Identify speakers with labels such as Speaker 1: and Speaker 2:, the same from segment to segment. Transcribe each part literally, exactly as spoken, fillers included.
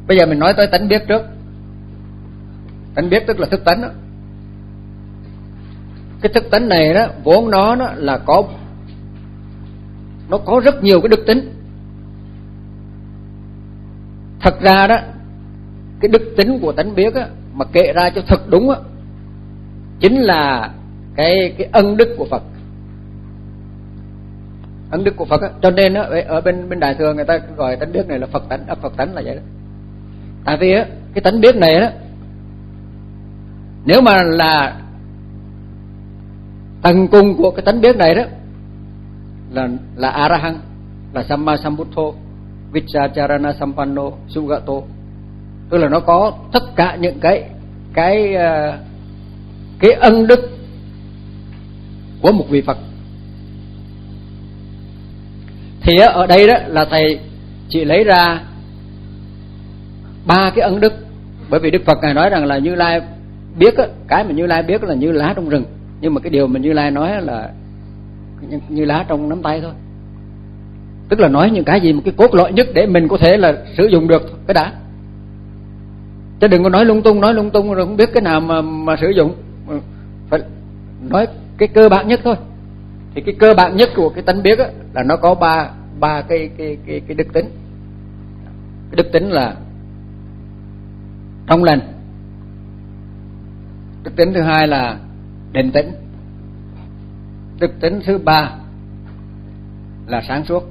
Speaker 1: Bây giờ mình nói tới tánh biết trước. Tánh biết tức là thức tánh đó. Cái thức tánh này đó, vốn nó đó là có nó có rất nhiều cái đức tính. Thật ra đó, cái đức tính của tánh biết á, mà kể ra cho thật đúng á, chính là cái cái ân đức của Phật. Ân đức của Phật á, cho nên á, ở bên bên Đại thừa người ta gọi tánh biết này là Phật tánh, à, Phật tánh là vậy đó. Tại vì á, cái tánh biết này đó, nếu mà là tầng cùng của cái tánh biết này đó là là A-ra-hăng, là Samma Sambuddho, Vichacharana Sampanno, Sugato, tức là nó có tất cả những cái cái cái ân đức của một vị Phật. Thì ở đây đó là thầy chỉ lấy ra ba cái ân đức, bởi vì Đức Phật ngài nói rằng là Như Lai biết á, cái mà Như Lai biết là như lá trong rừng, nhưng mà cái điều mà Như Lai nói là như lá trong nắm tay thôi. Tức là nói những cái gì một cái cốt lõi nhất để mình có thể là sử dụng được cái đã. Chứ đừng có nói lung tung, nói lung tung rồi không biết cái nào mà mà sử dụng. Phải nói cái cơ bản nhất thôi. Thì cái cơ bản nhất của cái tánh biết á, là nó có ba ba cái cái cái cái đức tính. Cái đức tính là trong lành. Đức tính thứ hai là định tĩnh. Đức tính thứ ba là sáng suốt.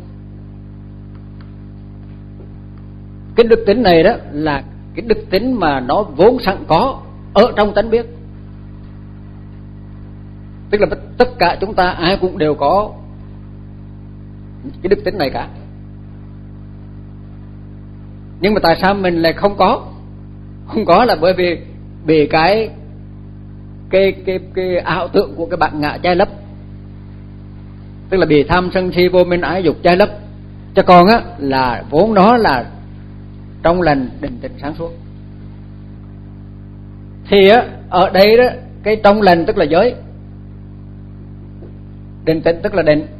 Speaker 1: Cái đức tính này đó là cái đức tính mà nó vốn sẵn có ở trong tánh biết. Tức là tất cả chúng ta ai cũng đều có cái đức tính này cả. Nhưng mà tại sao mình lại không có? Không có là bởi vì vì cái cái cái cái ảo tưởng của cái bản ngã che lấp. Tức là bị tham sân si vô minh ái dục che lấp. Chứ còn á là vốn nó là trong lành định tĩnh sáng suốt. Thì á ở đây đó, cái trong lành tức là giới, định tĩnh tức là định,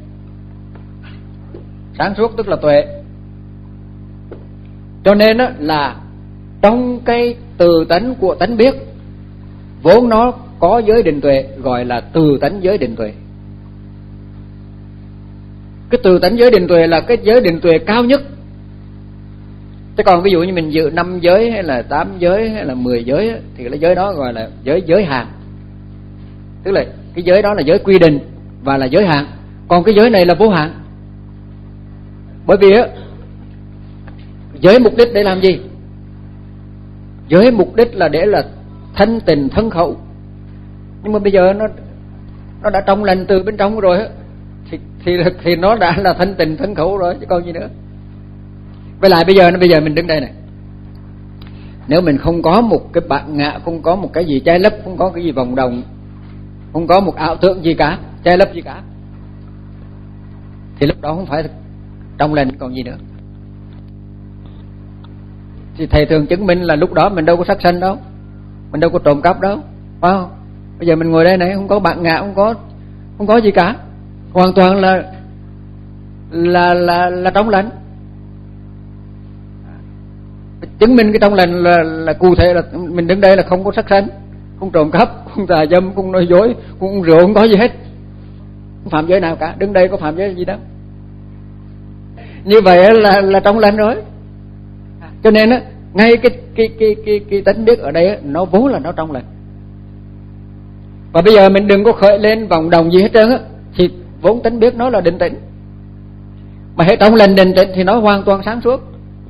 Speaker 1: sáng suốt tức là tuệ. Cho nên á là trong cái từ tánh của tánh biết vốn nó có giới định tuệ, gọi là từ tánh giới định tuệ. Cái từ tánh giới định tuệ là cái giới định tuệ cao nhất. Chứ còn ví dụ như mình dự năm giới hay là tám giới hay là mười giới thì cái giới đó gọi là giới giới hạn. Tức là cái giới đó là giới quy định và là giới hạn. Còn cái giới này là vô hạn. Bởi vì á, giới mục đích để làm gì? Giới mục đích là để là thanh tịnh thân khẩu. Nhưng mà bây giờ nó nó đã trong lành từ bên trong rồi á, thì thì thì nó đã là thanh tịnh thân khẩu rồi chứ còn gì nữa. Với lại bây giờ bây giờ mình đứng đây này, nếu mình không có một cái bản ngã, không có một cái gì che lấp, không có cái gì vòng đồng, không có một ảo tưởng gì cả, che lấp gì cả, thì lúc đó không phải trong lành còn gì nữa. Thì thầy thường chứng minh là lúc đó mình đâu có sát sanh đâu, mình đâu có trộm cắp đâu, phải không? Bây giờ mình ngồi đây này, không có bản ngã, không có không có gì cả, hoàn toàn là là là là trong lành. Chứng minh cái trong lành là là cụ thể là mình đứng đây là không có sát sanh, không trộm cắp, không tà dâm, không nói dối, không uống rượu, không có gì hết, không phạm giới nào cả. Đứng đây có phạm giới gì đâu. Như vậy là là trong lành rồi. Cho nên á, ngay cái cái cái cái cái tánh biết ở đây á, nó vốn là nó trong lành. Và bây giờ mình đừng có khởi lên vòng đồng gì hết trơn á, thì vốn tánh biết nó là định tĩnh. Mà hết trong lành định tĩnh thì nó hoàn toàn sáng suốt.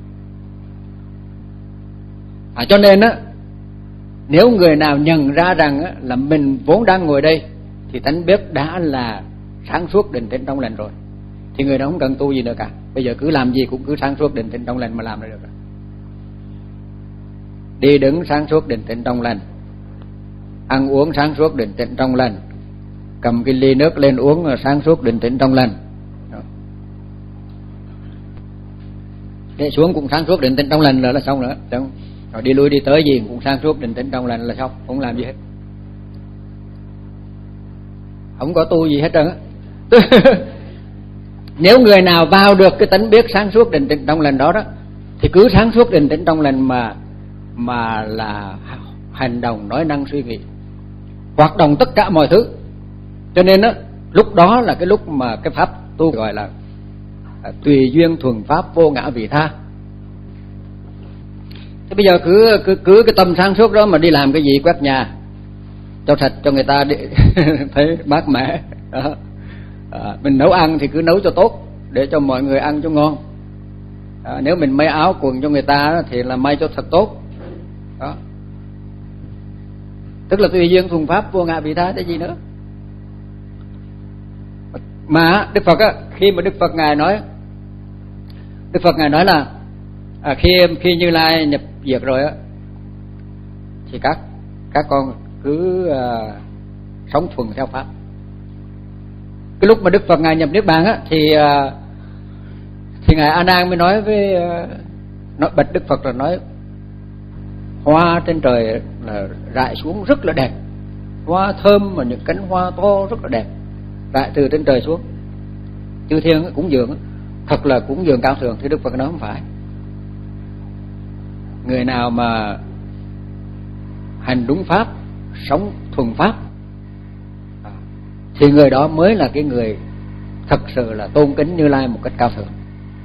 Speaker 1: À, cho nên á, nếu người nào nhận ra rằng á, là mình vốn đang ngồi đây thì tánh biết đã là sáng suốt định tĩnh trong lành rồi, thì người đó không cần tu gì nữa cả. Bây giờ cứ làm gì cũng cứ sáng suốt định tĩnh trong lành mà làm là được rồi. Đi đứng sáng suốt định tĩnh trong lành, ăn uống sáng suốt định tĩnh trong lành, cầm cái ly nước lên uống là sáng suốt định tĩnh trong lành, để xuống cũng sáng suốt định tĩnh trong lành là, là xong nữa. Đúng. Rồi đi lui đi tới gì cũng sáng suốt định tĩnh trong lành là xong, không làm gì hết, không có tu gì hết trơn á. Nếu người nào vào được cái tánh biết sáng suốt định tĩnh trong lành đó đó, thì cứ sáng suốt định tĩnh trong lành mà mà là hành động, nói năng, suy nghĩ, hoạt động tất cả mọi thứ. Cho nên á, lúc đó là cái lúc mà cái pháp tu gọi là tùy duyên thuần pháp vô ngã vị tha. Thế bây giờ cứ cứ cứ cái tâm sáng suốt đó mà đi làm cái gì, quét nhà cho sạch cho người ta đi thấy mát mẻ. Đó. À, mình nấu ăn thì cứ nấu cho tốt để cho mọi người ăn cho ngon. À, nếu mình may áo quần cho người ta thì là may cho thật tốt. Đó. Tức là tùy duyên thuần pháp vô ngã vị tha, cái gì nữa. Mà Đức Phật á, khi mà Đức Phật ngài nói, Đức Phật ngài nói là à, khi khi Như Lai nhập diệt rồi á, thì các các con cứ uh, sống thuần theo pháp. Cái lúc mà Đức Phật ngài nhập niết bàn á, thì uh, thì ngài A Nan mới nói với uh, nói bạch Đức Phật là nói hoa trên trời là rải xuống rất là đẹp, hoa thơm mà những cánh hoa to rất là đẹp rải từ trên trời xuống. Chư thiên cúng dường thật là cúng dường cao thượng. Thì Đức Phật nói không phải. Người nào mà hành đúng pháp, sống thuần pháp thì người đó mới là cái người thật sự là tôn kính Như Lai một cách cao thượng.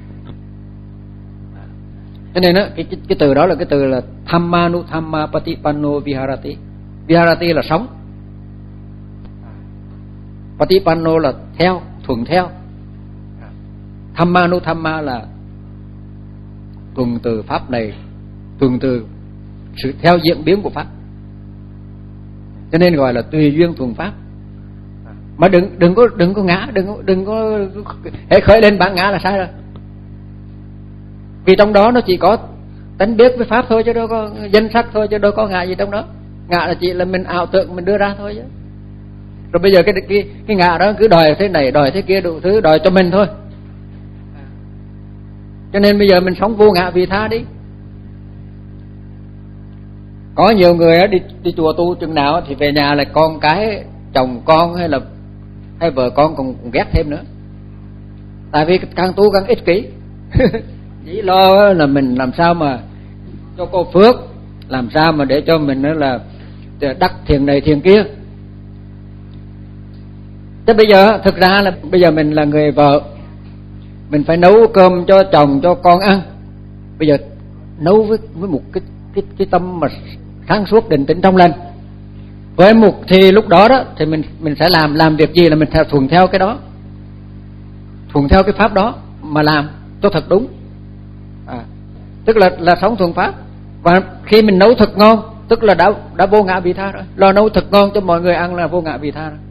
Speaker 1: Cho nên á, cái, cái cái từ đó là cái từ là Dhammanu Dhamma Patipanno Viharati. Viharati là sống, Patipanno là theo, thuần theo, Dhammanu Dhamma là tuần từ pháp này, tuần từ sự theo diễn biến của pháp. Cho nên gọi là tùy duyên thuần pháp. Mà đừng đừng có đừng có ngã, đừng có đừng có hễ khởi lên bản ngã là sai rồi. Vì trong đó nó chỉ có tánh biết với pháp thôi, chứ đâu có danh sắc thôi, chứ đâu có ngã gì trong đó. Ngã là chỉ là mình ảo tưởng mình đưa ra thôi chứ. Rồi bây giờ cái cái cái ngã đó cứ đòi thế này, đòi thế kia, đủ thứ đòi cho mình thôi. Cho nên bây giờ mình sống vô ngã vị tha đi. Có nhiều người đi đi chùa tu chừng nào thì về nhà là con cái, chồng con hay là hay vợ con còn, còn ghét thêm nữa. Tại vì càng tu càng ích kỷ. Chỉ lo là mình làm sao mà cho có phước, làm sao mà để cho mình là đắc thiền này thiền kia. Thế bây giờ thực ra là bây giờ mình là người vợ, mình phải nấu cơm cho chồng cho con ăn. Bây giờ nấu với với một cái cái cái tâm mà sáng suốt định tĩnh trong lành. Với một thì lúc đó đó thì mình mình sẽ làm làm việc gì là mình theo thuần theo cái đó, thuần theo cái pháp đó mà làm cho thật đúng. À, tức là là sống thuần pháp. Và khi mình nấu thật ngon, tức là đã đã vô ngã vị tha rồi. Lo nấu thật ngon cho mọi người ăn là vô ngã vị tha rồi.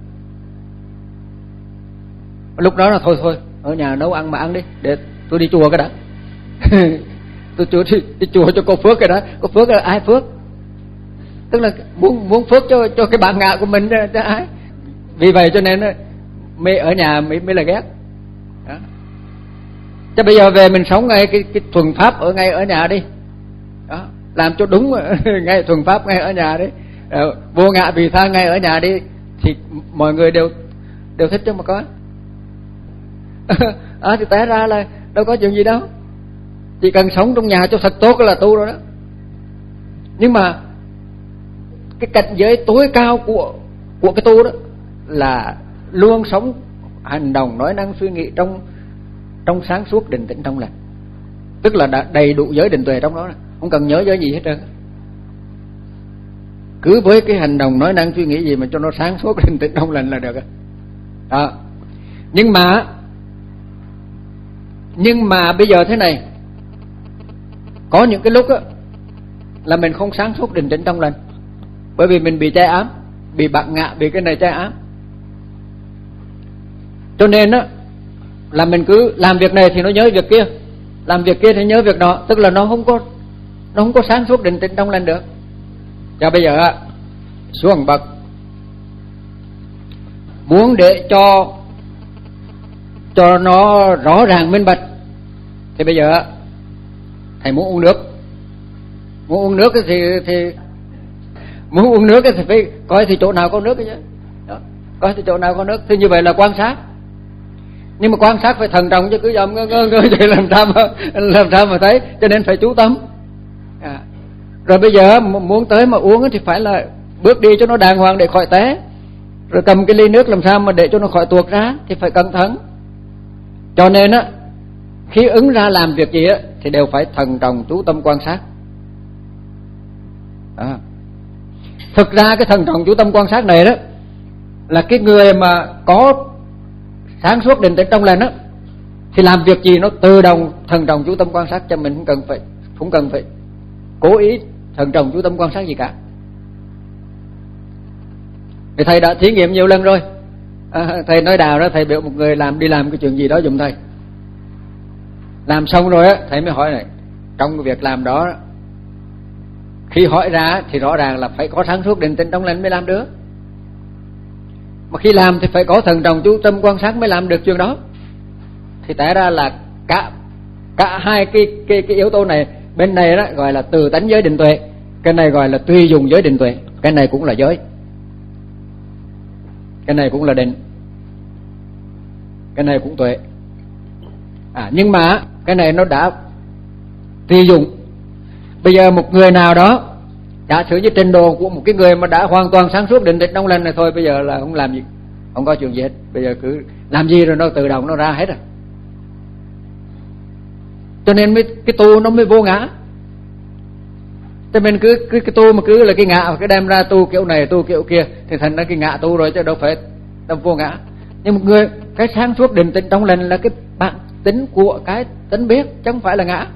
Speaker 1: Lúc đó là thôi thôi, ở nhà nấu ăn mà ăn đi, để tôi đi chùa cái đã. Tôi chùa đi, đi chùa cho có phước cái đó. Có phước là ai phước? Tức là muốn muốn phước cho cho cái bản ngã của mình cho ai. Vì vậy cho nên mới ở nhà mới mới là ghét. Đó. Chứ bây giờ về mình sống ngay cái cái thuần pháp ở ngay ở nhà đi. Đó, làm cho đúng ngay thuần pháp ngay ở nhà đi. Rồi, vô ngã vị tha ngay ở nhà đi thì mọi người đều đều thích chứ mà có. À, thì té ra là đâu có chuyện gì đâu. Chỉ cần sống trong nhà cho thật tốt là tu rồi đó. Nhưng mà cái cảnh giới tối cao của của cái tu đó là luôn sống, hành động, nói năng, suy nghĩ trong trong sáng suốt định tĩnh trong lành. Tức là đã đầy đủ giới định tuệ trong đó, không cần nhớ giới gì hết trơn. Cứ với cái hành động, nói năng, suy nghĩ gì mà cho nó sáng suốt định tĩnh trong lành là được. Đó. Nhưng mà nhưng mà bây giờ thế này, có những cái lúc á là mình không sáng suốt định tĩnh trong lành, bởi vì mình bị che ám, bị bạc ngạ, bị cái này che ám. Cho nên á là mình cứ làm việc này thì nó nhớ việc kia, làm việc kia thì nhớ việc đó, tức là nó không có nó không có sáng suốt định tĩnh trong lành được. Và bây giờ á, xuống bậc muốn để cho cho nó rõ ràng minh bạch thì bây giờ thầy muốn uống nước, muốn uống nước thì thì muốn uống nước thì phải coi thì chỗ nào có nước chứ. Đó, coi thì chỗ nào có nước thì như vậy là quan sát. Nhưng mà quan sát phải thận trọng chứ cứ dòm ngơ ngơ ngơ vậy làm sao mà làm sao mà thấy, cho nên phải chú tâm. À. Rồi bây giờ muốn tới mà uống thì phải là bước đi cho nó đàng hoàng để khỏi té. Rồi cầm cái ly nước làm sao mà để cho nó khỏi tuột ra thì phải cẩn thận. Cho nên á, khi ứng ra làm việc gì á thì đều phải thận trọng chú tâm quan sát. À. Thực ra cái thận trọng chú tâm quan sát này đó là cái người mà có sáng suốt định tĩnh trong lành á thì làm việc gì nó tự động thận trọng chú tâm quan sát, cho mình không cần phải không cần phải cố ý thận trọng chú tâm quan sát gì cả. Thì thầy đã thí nghiệm nhiều lần rồi. À, thầy nói đào đó, thầy biểu một người làm đi làm cái chuyện gì đó giùm thầy. Làm xong rồi á, thầy mới hỏi này, trong cái việc làm đó khi hỏi ra thì rõ ràng là phải có sáng suốt định tĩnh trong lành mới làm được. Mà khi làm thì phải có thần trọng chú tâm quan sát mới làm được chuyện đó. Thì té ra là cả cả hai cái cái cái yếu tố này, bên này đó gọi là từ tánh giới định tuệ, cái này gọi là tùy dùng giới định tuệ, cái này cũng là giới, cái này cũng là định, cái này cũng tuệ. À, nhưng mà cái này nó đã tùy dùng. Bây giờ một người nào đó giả sử như trình độ của một cái người mà đã hoàn toàn sáng suốt định tĩnh trong lành này thôi, bây giờ là không làm gì, không có chuyện gì hết, bây giờ cứ làm gì rồi nó tự động nó ra hết rồi. Cho nên mới cái tu nó mới vô ngã. Cho nên cứ cứ cái tu mà cứ là cái ngã, cái đem ra tu kiểu này tu kiểu kia thì thành ra cái ngã tu rồi chứ đâu phải đâu vô ngã. Nhưng một người cái sáng suốt định tĩnh trong lành là cái bản tính của cái tính biết chứ không phải là ngã.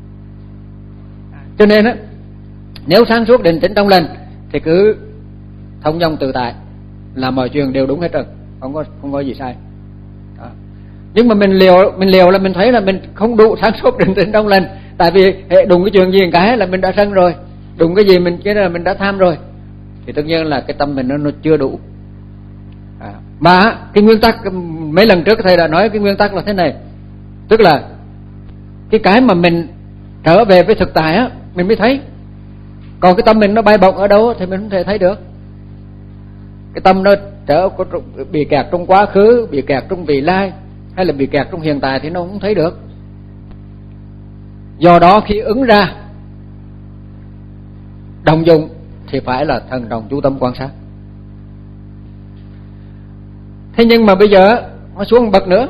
Speaker 1: Cho nên á, nếu sáng suốt định tĩnh trong lành thì cứ thông dong tự tại, là mọi chuyện đều đúng hết rồi, không có không có gì sai. Đó. Nhưng mà mình liều mình liều là mình thấy là mình không đủ sáng suốt định tĩnh trong lành, tại vì hệ đụng cái chuyện gì cái là mình đã sân rồi, đụng cái gì mình cái là mình đã tham rồi, thì tất nhiên là cái tâm mình nó, nó chưa đủ. À, mà cái nguyên tắc mấy lần trước thầy đã nói cái nguyên tắc là thế này, tức là cái cái mà mình trở về với thực tại á mình mới thấy. Còn cái tâm mình nó bay bổng ở đâu thì mình không thể thấy được. Cái tâm nó trở bị kẹt trong quá khứ, bị kẹt trong vị lai, hay là bị kẹt trong hiện tại thì nó không thấy được. Do đó khi ứng ra đồng dụng thì phải là thần đồng chú tâm quan sát. Thế nhưng mà bây giờ nó xuống bậc nữa,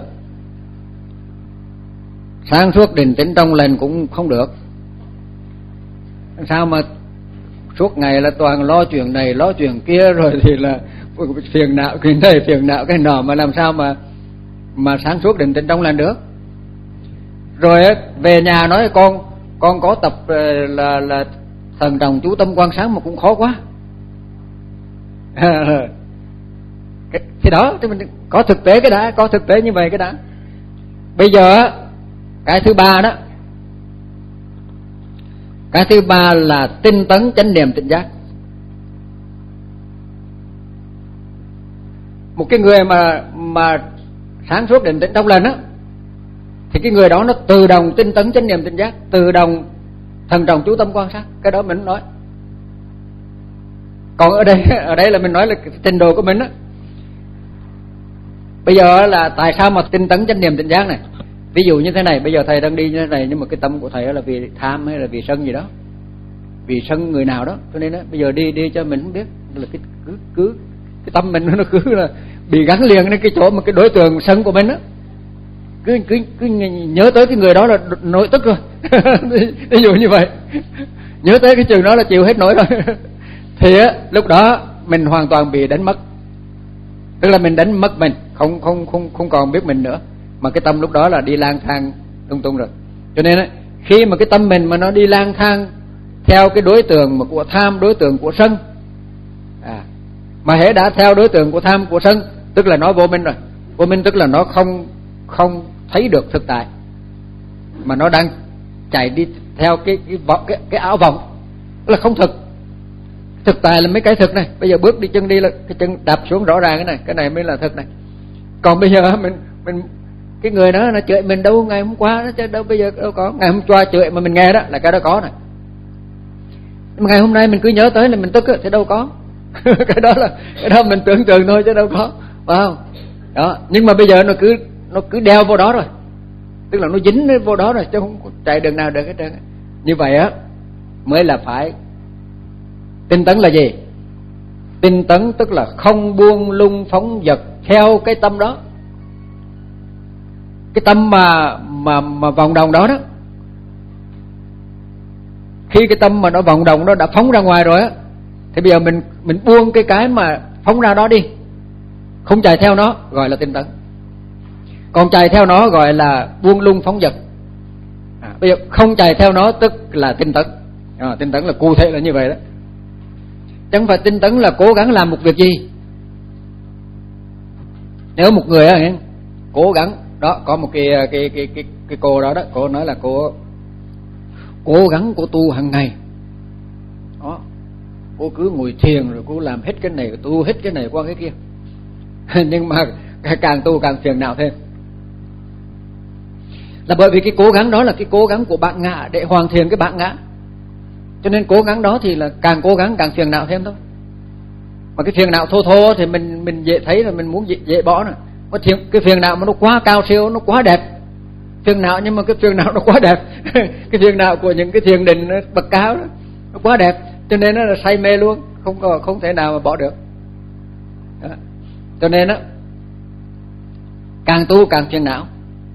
Speaker 1: sáng suốt định tĩnh trong lành cũng không được. Sao mà suốt ngày là toàn lo chuyện này lo chuyện kia, rồi thì là phiền não cái này phiền não cái nọ, mà làm sao mà mà sáng suốt định tĩnh trong lành được. Rồi về nhà nói con con có tập là là thần trọng chú tâm quan sát mà cũng khó quá. Thì đó thì mình có thực tế cái đã, có thực tế như vậy cái đã. Bây giờ cái thứ ba đó, cái thứ ba là tinh tấn chánh niệm tỉnh giác. Một cái người mà mà sáng suốt định tĩnh trong lành á thì cái người đó nó tự động tinh tấn chánh niệm tỉnh giác, tự động thần trọng chú tâm quan sát, cái đó mình nói. Còn ở đây ở đây là mình nói là trình độ của mình á. Bây giờ là tại sao mà tinh tấn chánh niệm tỉnh giác này? Ví dụ như thế này, bây giờ thầy đang đi như thế này nhưng mà cái tâm của thầy là vì tham hay là vì sân gì đó, vì sân người nào đó, cho nên đó, bây giờ đi đi cho mình không biết là cái cứ cứ cái tâm mình nó cứ là bị gắn liền đến cái chỗ mà cái đối tượng sân của mình á, cứ cứ cứ nhớ tới cái người đó là nổi tức rồi. Ví dụ như vậy, nhớ tới cái trường đó là chịu hết nổi rồi. Thì á lúc đó mình hoàn toàn bị đánh mất, tức là mình đánh mất mình, không không không không còn biết mình nữa, mà cái tâm lúc đó là đi lang thang tung tung rồi. Cho nên á, khi mà cái tâm mình mà nó đi lang thang theo cái đối tượng mà của tham, đối tượng của sân, à, mà hễ đã theo đối tượng của tham của sân, tức là nó vô minh rồi. Vô minh tức là nó không không thấy được thực tại, mà nó đang chạy đi theo cái cái cái, cái ảo vọng, tức là không thực. Thực tại là mấy cái thực này, bây giờ bước đi chân đi là cái chân đạp xuống rõ ràng cái này, cái này mới là thực này. Còn bây giờ mình mình cái người đó nó chửi mình đâu ngày hôm qua đó chứ đâu bây giờ đâu có, ngày hôm qua chửi mà mình nghe đó là cái đó có này. Nhưng mà ngày hôm nay mình cứ nhớ tới là mình tức thì đâu có. Cái đó là cái đó mình tưởng tượng thôi chứ đâu có, phải không? Đó, nhưng mà bây giờ nó cứ nó cứ đeo vô đó rồi, tức là nó dính vô đó rồi chứ không chạy đường nào được hết trơn. Như vậy á mới là phải tinh tấn. Là gì? Tinh tấn tức là không buông lung phóng dật theo cái tâm đó, cái tâm mà mà mà vòng đồng đó đó. Khi cái tâm mà nó vòng đồng nó đã phóng ra ngoài rồi á, thì bây giờ mình mình buông cái cái mà phóng ra đó đi, không chạy theo nó, gọi là tinh tấn. Còn chạy theo nó gọi là buông lung phóng dật. À, bây giờ không chạy theo nó tức là tinh tấn. À, tinh tấn là cụ thể là như vậy đó. Chẳng phải tinh tấn là cố gắng làm một việc gì. Nếu một người á, cố gắng đó, có một cái cái cái cái cái cô đó đó, cô nói là cô cố gắng cô tu hàng ngày. Đó, cô cứ ngồi thiền rồi cô làm hết cái này, tu hết cái này qua cái kia. Nhưng mà càng tu càng phiền não thêm. Là bởi vì cái cố gắng đó là cái cố gắng của bạn ngã để hoàn thiện cái bạn ngã. Cho nên cố gắng đó thì là càng cố gắng càng phiền não thêm thôi. Mà cái phiền não thô thô thì mình mình dễ thấy là mình muốn dễ, dễ bỏ rồi. Có thiền, cái phiền não mà nó quá cao siêu, nó quá đẹp. Phiền não nhưng mà cái phiền não nó quá đẹp. Cái phiền não của những cái thiền định bậc cao đó, nó quá đẹp, cho nên nó là say mê luôn, không có không thể nào mà bỏ được. Đó. Cho nên á càng tu càng phiền não.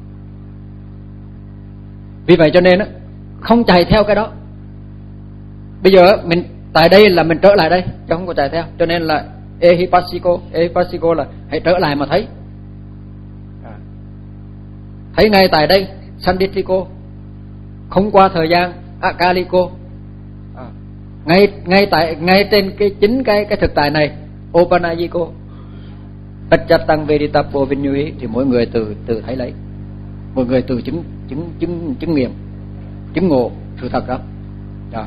Speaker 1: Vì vậy cho nên á không chạy theo cái đó. Bây giờ mình tại đây là mình trở lại đây chứ không có chạy theo. Cho nên là ehipassiko, ehipassiko là hãy trở lại mà thấy. À. Thấy ngay tại đây, sandithiko, không qua thời gian, akaliko. À. Ngay ngay tại ngay trên cái chính cái cái thực tại này, opanayiko. Pacchattang veditapo vinyuhi, thì mỗi người từ từ thấy lấy. Mỗi người từ chứng chứng chứng chứng nghiệm, chứng ngộ sự thật đó. Đó.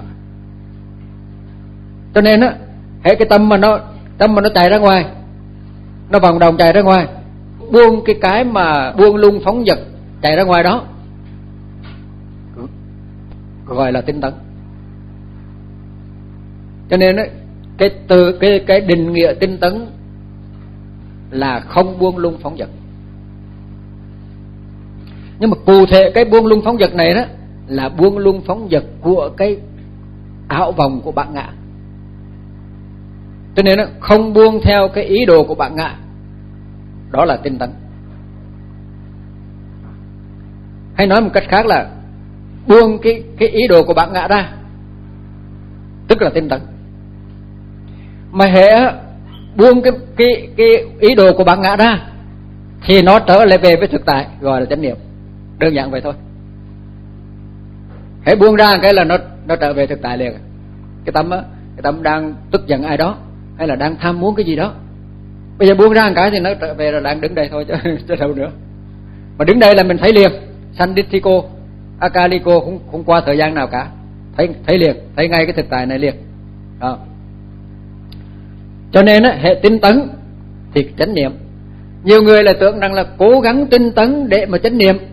Speaker 1: Cho nên á, hệ cái tâm mà nó tâm mà nó chạy ra ngoài, nó vòng đồng chạy ra ngoài, buông cái cái mà buông lung phóng dật chạy ra ngoài đó, gọi là tinh tấn. Cho nên á, cái từ cái cái định nghĩa tinh tấn là không buông lung phóng dật. Nhưng mà cụ thể cái buông lung phóng dật này đó là buông lung phóng dật của cái ảo vọng của bạn ngã. Cho nên đó, không buông theo cái ý đồ của bạn ngã, đó là tinh tấn. Hay nói một cách khác là buông cái cái ý đồ của bạn ngã ra, tức là tinh tấn. Mà hệ buông cái cái cái ý đồ của bạn ngã ra thì nó trở lại về với thực tại, gọi là chánh niệm. Đơn giản vậy thôi. Hãy buông ra cái là nó nó trở về thực tại liền. Cái tâm á, cái tâm đang tức giận ai đó hay là đang tham muốn cái gì đó, bây giờ buông ra một cái thì nó trở về là đang đứng đây thôi chứ, chứ đâu nữa. Mà đứng đây là mình thấy liền, sandithiko, akaliko, không không qua thời gian nào cả, thấy thấy liền, thấy ngay cái thực tại này liền. Đó. Cho nên á, hệ tinh tấn thì chánh niệm. Nhiều người là tưởng rằng là cố gắng tinh tấn để mà chánh niệm.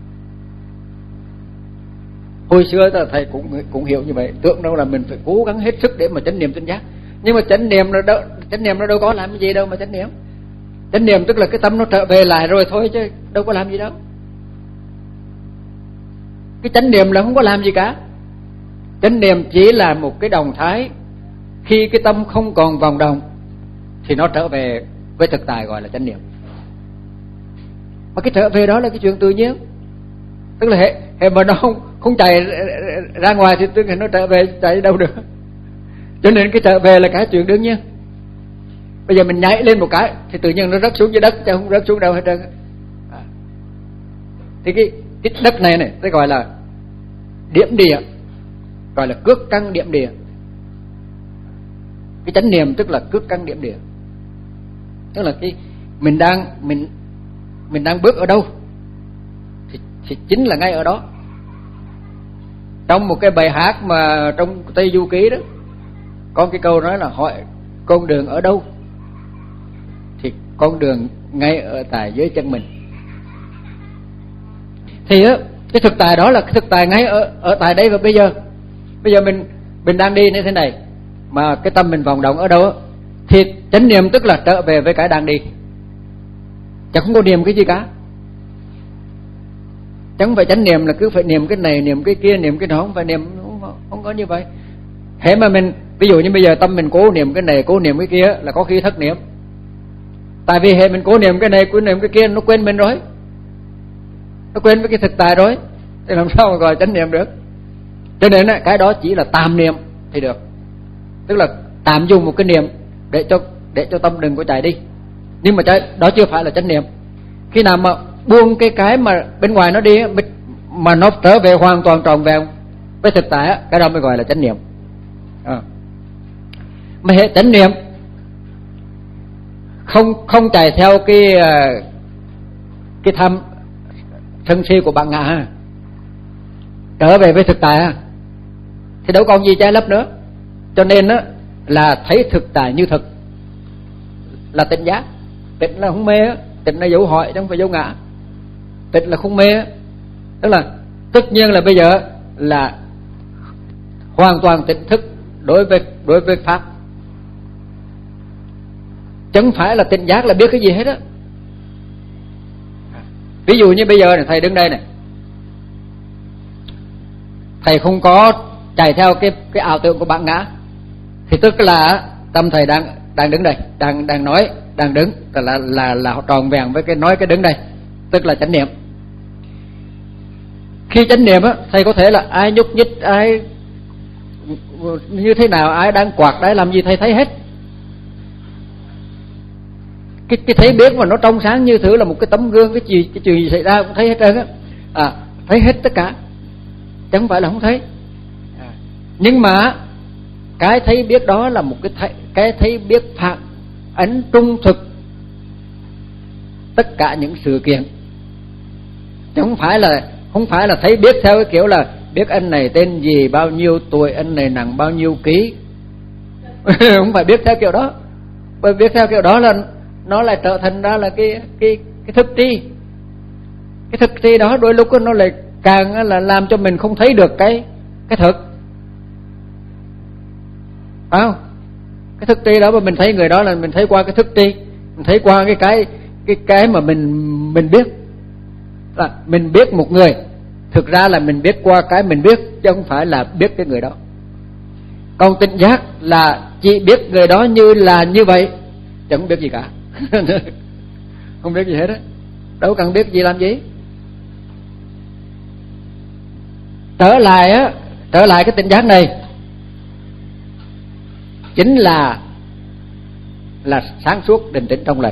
Speaker 1: Hồi xưa ta thầy cũng cũng hiểu như vậy, tưởng đâu là mình phải cố gắng hết sức để mà chánh niệm tinh giác. Nhưng mà chánh niệm nó đâu, chánh niệm nó đâu có làm gì đâu mà chánh niệm. Chánh niệm tức là cái tâm nó trở về lại rồi thôi chứ đâu có làm gì đâu. Cái chánh niệm là không có làm gì cả. Chánh niệm chỉ là một cái động thái, khi cái tâm không còn vòng đồng thì nó trở về với thực tại, gọi là chánh niệm. Mà cái trở về đó là cái chuyện tự nhiên. Tức là hệ, hệ mà nó không không chạy ra ngoài thì tức là nó trở về, chạy đâu được. Cho nên cái trở về là cái chuyện đương nhiên. Bây giờ mình nhảy lên một cái thì tự nhiên nó rớt xuống dưới đất, chứ không rớt xuống đâu hết trơn. À. Thì cái, cái đất này này tôi gọi là điểm địa, gọi là cước căn điểm địa. Cái chánh niệm tức là cước căn điểm địa, tức là cái mình đang mình mình đang bước ở đâu thì, thì chính là ngay ở đó. Trong một cái bài hát mà trong Tây Du Ký đó có cái câu nói là hỏi con đường ở đâu, thì con đường ngay ở tại dưới chân mình. Thì á, cái thực tại đó là cái thực tại ngay ở ở tại đây và bây giờ. Bây giờ mình mình đang đi như thế này mà cái tâm mình vòng động ở đâu á, thì chánh niệm tức là trở về với cái đang đi, chẳng không có niệm cái gì cả. Chẳng phải chánh niệm là cứ phải niệm cái này, niệm cái kia, niệm cái đó, không phải niệm, không, không có như vậy. Thế mà mình, ví dụ như bây giờ tâm mình cố niệm cái này, cố niệm cái kia là có khi thất niệm. Tại vì hệ mình cố niệm cái này, cố niệm cái kia, nó quên mình rồi, nó quên với cái thực tại rồi, thì làm sao mà gọi chánh niệm được. Cho nên cái đó chỉ là tạm niệm thì được, tức là tạm dùng một cái niệm để cho để cho tâm đừng có chạy đi. Nhưng mà đó chưa phải là chánh niệm. Khi nào mà buông cái cái mà bên ngoài nó đi mà nó trở về hoàn toàn tròn vẹn với thực tại, cái đó mới gọi là chánh niệm. À. Mà hệ chánh niệm không không chạy theo cái cái tham sân si của bạn ngã, trở về với thực tại thì đâu còn gì che lấp nữa. Cho nên á là thấy thực tại như thực là tịnh giác. Tịnh là không mê á, tịnh là dấu hỏi chứ không phải dấu ngã. Tịnh là không mê á, tức là tất nhiên là bây giờ là hoàn toàn tỉnh thức đối với đối với pháp, chẳng phải là tịnh giác là biết cái gì hết á. Ví dụ như bây giờ này, thầy đứng đây này, thầy không có chạy theo cái cái ảo tưởng của bản ngã, thì tức là tâm thầy đang đang đứng đây, đang đang nói, đang đứng, tức là là là tròn vẹn với cái nói cái đứng đây, tức là chánh niệm. Khi chánh niệm á, thầy có thể là ai nhúc nhích, ai như thế nào, ai đang quạt, ai làm gì thầy thấy hết. Cái cái thấy biết mà nó trong sáng như thử là một cái tấm gương, cái gì cái chuyện gì xảy ra cũng thấy hết trơn á. À, thấy hết tất cả, chẳng phải là không thấy. À, nhưng mà cái thấy biết đó là một cái thấy, cái thấy biết phản ánh trung thực tất cả những sự kiện, chứ không phải là không phải là thấy biết theo cái kiểu là biết anh này tên gì, bao nhiêu tuổi, anh này nặng bao nhiêu ký. Không phải biết theo kiểu đó. Bởi biết theo kiểu đó là nó lại trở thành ra là cái cái cái thức tri. Cái thức tri đó đôi lúc nó lại càng là làm cho mình không thấy được cái cái thực. Phải không? Cái thức tri đó mà mình thấy người đó là mình thấy qua cái thức tri, mình thấy qua cái cái cái cái mà mình mình biết. Là mình biết một người, thực ra là mình biết qua cái mình biết, chứ không phải là biết cái người đó. Còn tịnh giác là chỉ biết người đó như là như vậy, chẳng biết gì cả. Không biết gì hết á, đâu cần biết gì làm gì. Trở lại á, trở lại cái tịnh giác này chính là là sáng suốt, định tĩnh, trong lành.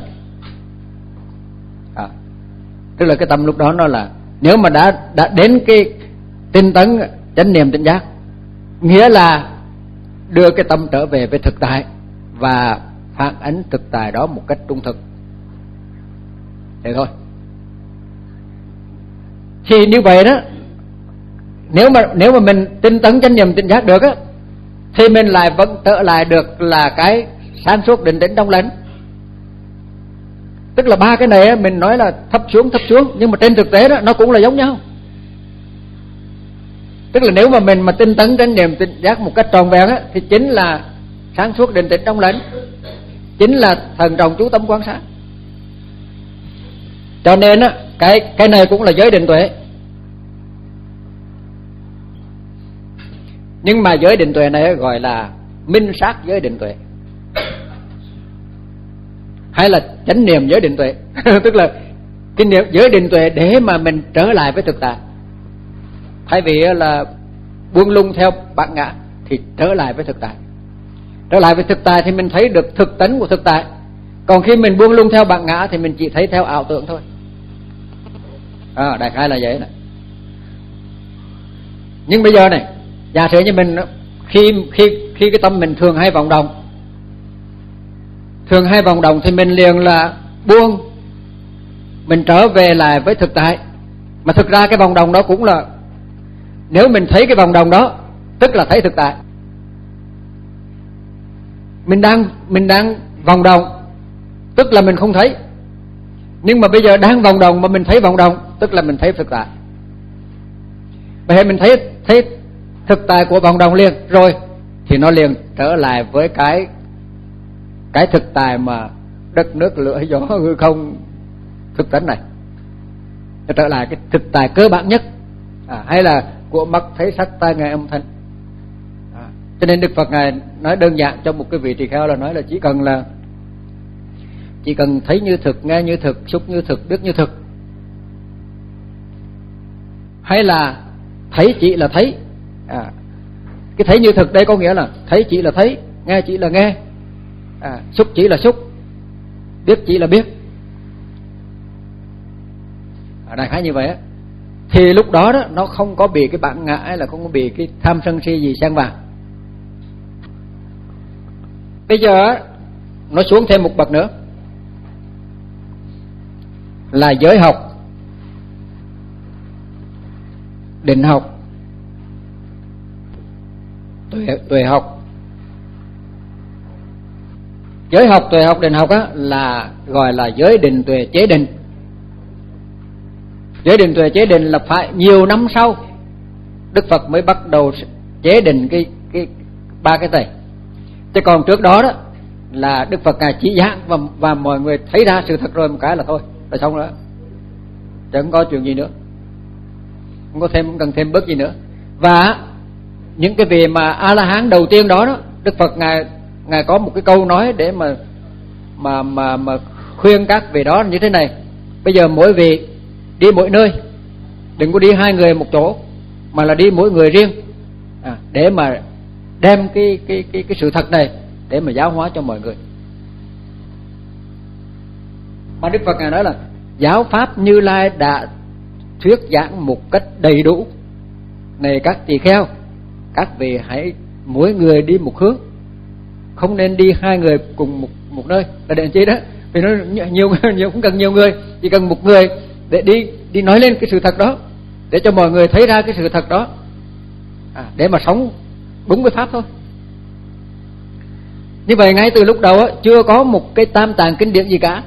Speaker 1: À, tức là cái tâm lúc đó nó là, nếu mà đã đã đến cái tinh tấn chánh niệm tịnh giác, nghĩa là đưa cái tâm trở về với thực tại và phản ánh thực tại đó một cách trung thực. Thế thôi. Thì như vậy đó, nếu mà nếu mà mình tinh tấn chánh niệm tịnh giác được á, thì mình lại vẫn trở lại được là cái sáng suốt, định tĩnh, trong lành. Tức là ba cái này mình nói là thấp xuống thấp xuống, nhưng mà trên thực tế đó nó cũng là giống nhau. Tức là nếu mà mình mà tinh tấn chánh niệm tịnh giác một cách tròn vẹn á, thì chính là sáng suốt, định tĩnh, trong lành, chính là thần trọng chú tâm quan sát. Cho nên á, cái cái này cũng là giới định tuệ. Nhưng mà giới định tuệ này gọi là minh sát giới định tuệ, hay là chánh niệm giới định tuệ. Tức là cái niệm giới định tuệ để mà mình trở lại với thực tại, thay vì là buông lung theo bản ngã thì trở lại với thực tại. Trở lại với thực tại thì mình thấy được thực tánh của thực tại. Còn khi mình buông lung theo bản ngã thì mình chỉ thấy theo ảo tưởng thôi. À, đại khái là vậy này. Nhưng bây giờ này, giả sử như mình khi khi khi cái tâm mình thường hay vọng động, thường hay vọng động thì mình liền là buông, mình trở về lại với thực tại. Mà thực ra cái vọng động đó cũng là, nếu mình thấy cái vọng động đó tức là thấy thực tại. Mình đang mình đang vọng động tức là mình không thấy. Nhưng mà bây giờ đang vọng động mà mình thấy vọng động tức là mình thấy thực tại. Vậy mình thấy thấy thực tại của vọng động liền rồi thì nó liền trở lại với cái cái thực tại mà đất nước lửa gió hư không thực tánh này. trở lại cái thực tại cơ bản nhất, à, hay là của mắt thấy sắc tai nghe âm thanh. À, cho nên Đức Phật ngài nói đơn giản cho một cái vị tỳ kheo là nói là chỉ cần là chỉ cần thấy như thực, nghe như thực, xúc như thực, biết như thực, hay là thấy chỉ là thấy. À, cái thấy như thực đây có nghĩa là thấy chỉ là thấy, nghe chỉ là nghe, à, xúc chỉ là xúc, biết chỉ là biết. À, đại khái như vậy á, thì lúc đó đó nó không có bị cái bản ngã hay là không có bị cái tham sân si gì xen vào. Bây giờ nó xuống thêm một bậc nữa là giới học, định học, tuệ, tuệ học. Giới học, tuệ học, định học á là gọi là giới định, tuệ, chế định. Giới định, tuệ, chế định là phải nhiều năm sau Đức Phật mới bắt đầu chế định cái cái ba cái này. Chứ còn trước đó đó là Đức Phật ngài chỉ giảng và và mọi người thấy ra sự thật rồi một cái là thôi, là xong rồi, chẳng có chuyện gì nữa, không có thêm, không cần thêm bước gì nữa. Và những cái vị mà A La Hán đầu tiên đó đó, Đức Phật ngài ngài có một cái câu nói để mà mà mà mà khuyên các vị đó như thế này: bây giờ mỗi vị đi mỗi nơi, đừng có đi hai người một chỗ, mà là đi mỗi người riêng, à, để mà đem cái cái cái cái sự thật này để mà giáo hóa cho mọi người. Mà Đức Phật ngài nói là giáo pháp Như Lai đã thuyết giảng một cách đầy đủ. Này các tỳ kheo, các vị hãy mỗi người đi một hướng, không nên đi hai người cùng một một nơi. Là để chi đó? Vì nó nhiều nhiều cũng cần nhiều người, chỉ cần một người để đi đi nói lên cái sự thật đó, để cho mọi người thấy ra cái sự thật đó, à, để mà sống đúng với pháp thôi. Như vậy ngay từ lúc đầu á, chưa có một cái tam tạng kinh điển gì cả,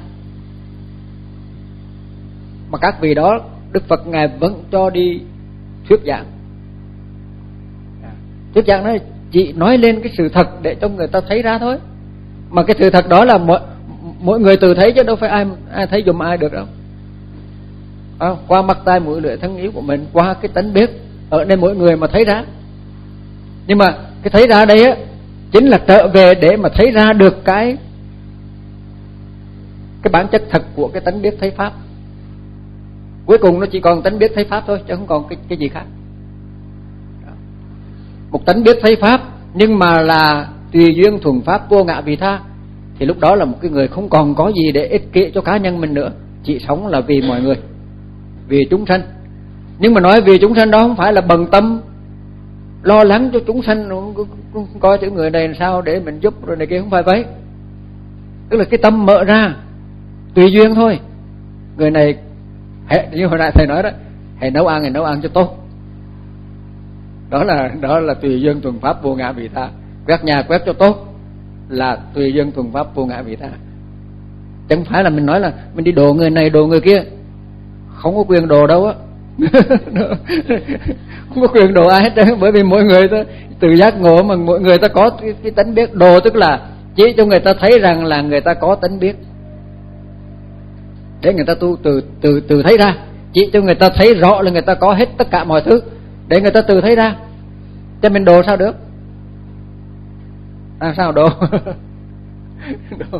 Speaker 1: mà các vị đó Đức Phật ngài vẫn cho đi thuyết giảng. À, thuyết giảng nó chỉ nói lên cái sự thật để cho người ta thấy ra thôi. Mà cái sự thật đó là mỗi mỗi người tự thấy, chứ đâu phải ai ai thấy giùm ai được đâu. À, qua mắt tai mũi lưỡi thân ý của mình, qua cái tánh biết ở đây mỗi người mà thấy ra. Nhưng mà cái thấy ra đây á chính là trở về để mà thấy ra được cái cái bản chất thật của cái tánh biết thấy pháp. Cuối cùng nó chỉ còn tánh biết thấy pháp thôi, chứ không còn cái cái gì khác. Một tánh biết thấy pháp nhưng mà là tùy duyên thuần pháp vô ngã vị tha, thì lúc đó là một cái người không còn có gì để ích kỷ cho cá nhân mình nữa, chỉ sống là vì mọi người, vì chúng sanh. Nhưng mà nói vì chúng sanh đó không phải là bận tâm lo lắng cho chúng sanh, coi chữ người này làm sao để mình giúp rồi này kia, không phải vậy. Tức là cái tâm mở ra tùy duyên thôi. Người này như hồi nãy thầy nói đó, hãy nấu ăn thì nấu ăn cho tốt, đó là đó là tùy duyên thuần pháp vô ngã vị tha. Quét nhà quét cho tốt là tùy duyên thuần pháp vô ngã vị tha. Chẳng phải là mình nói là mình đi đồ người này đồ người kia, không có quyền đồ đâu á. Không có quyền đồ ai hết trơn, bởi vì mỗi người ta tự giác ngộ, mà mỗi người ta có cái, cái tánh biết. Đồ tức là chỉ cho người ta thấy rằng là người ta có tánh biết, để người ta tu từ từ từ thấy ra. Chỉ cho người ta thấy rõ là người ta có hết tất cả mọi thứ, để người ta từ thấy ra. Cho mình đồ sao được? À sao đồ? Đồ.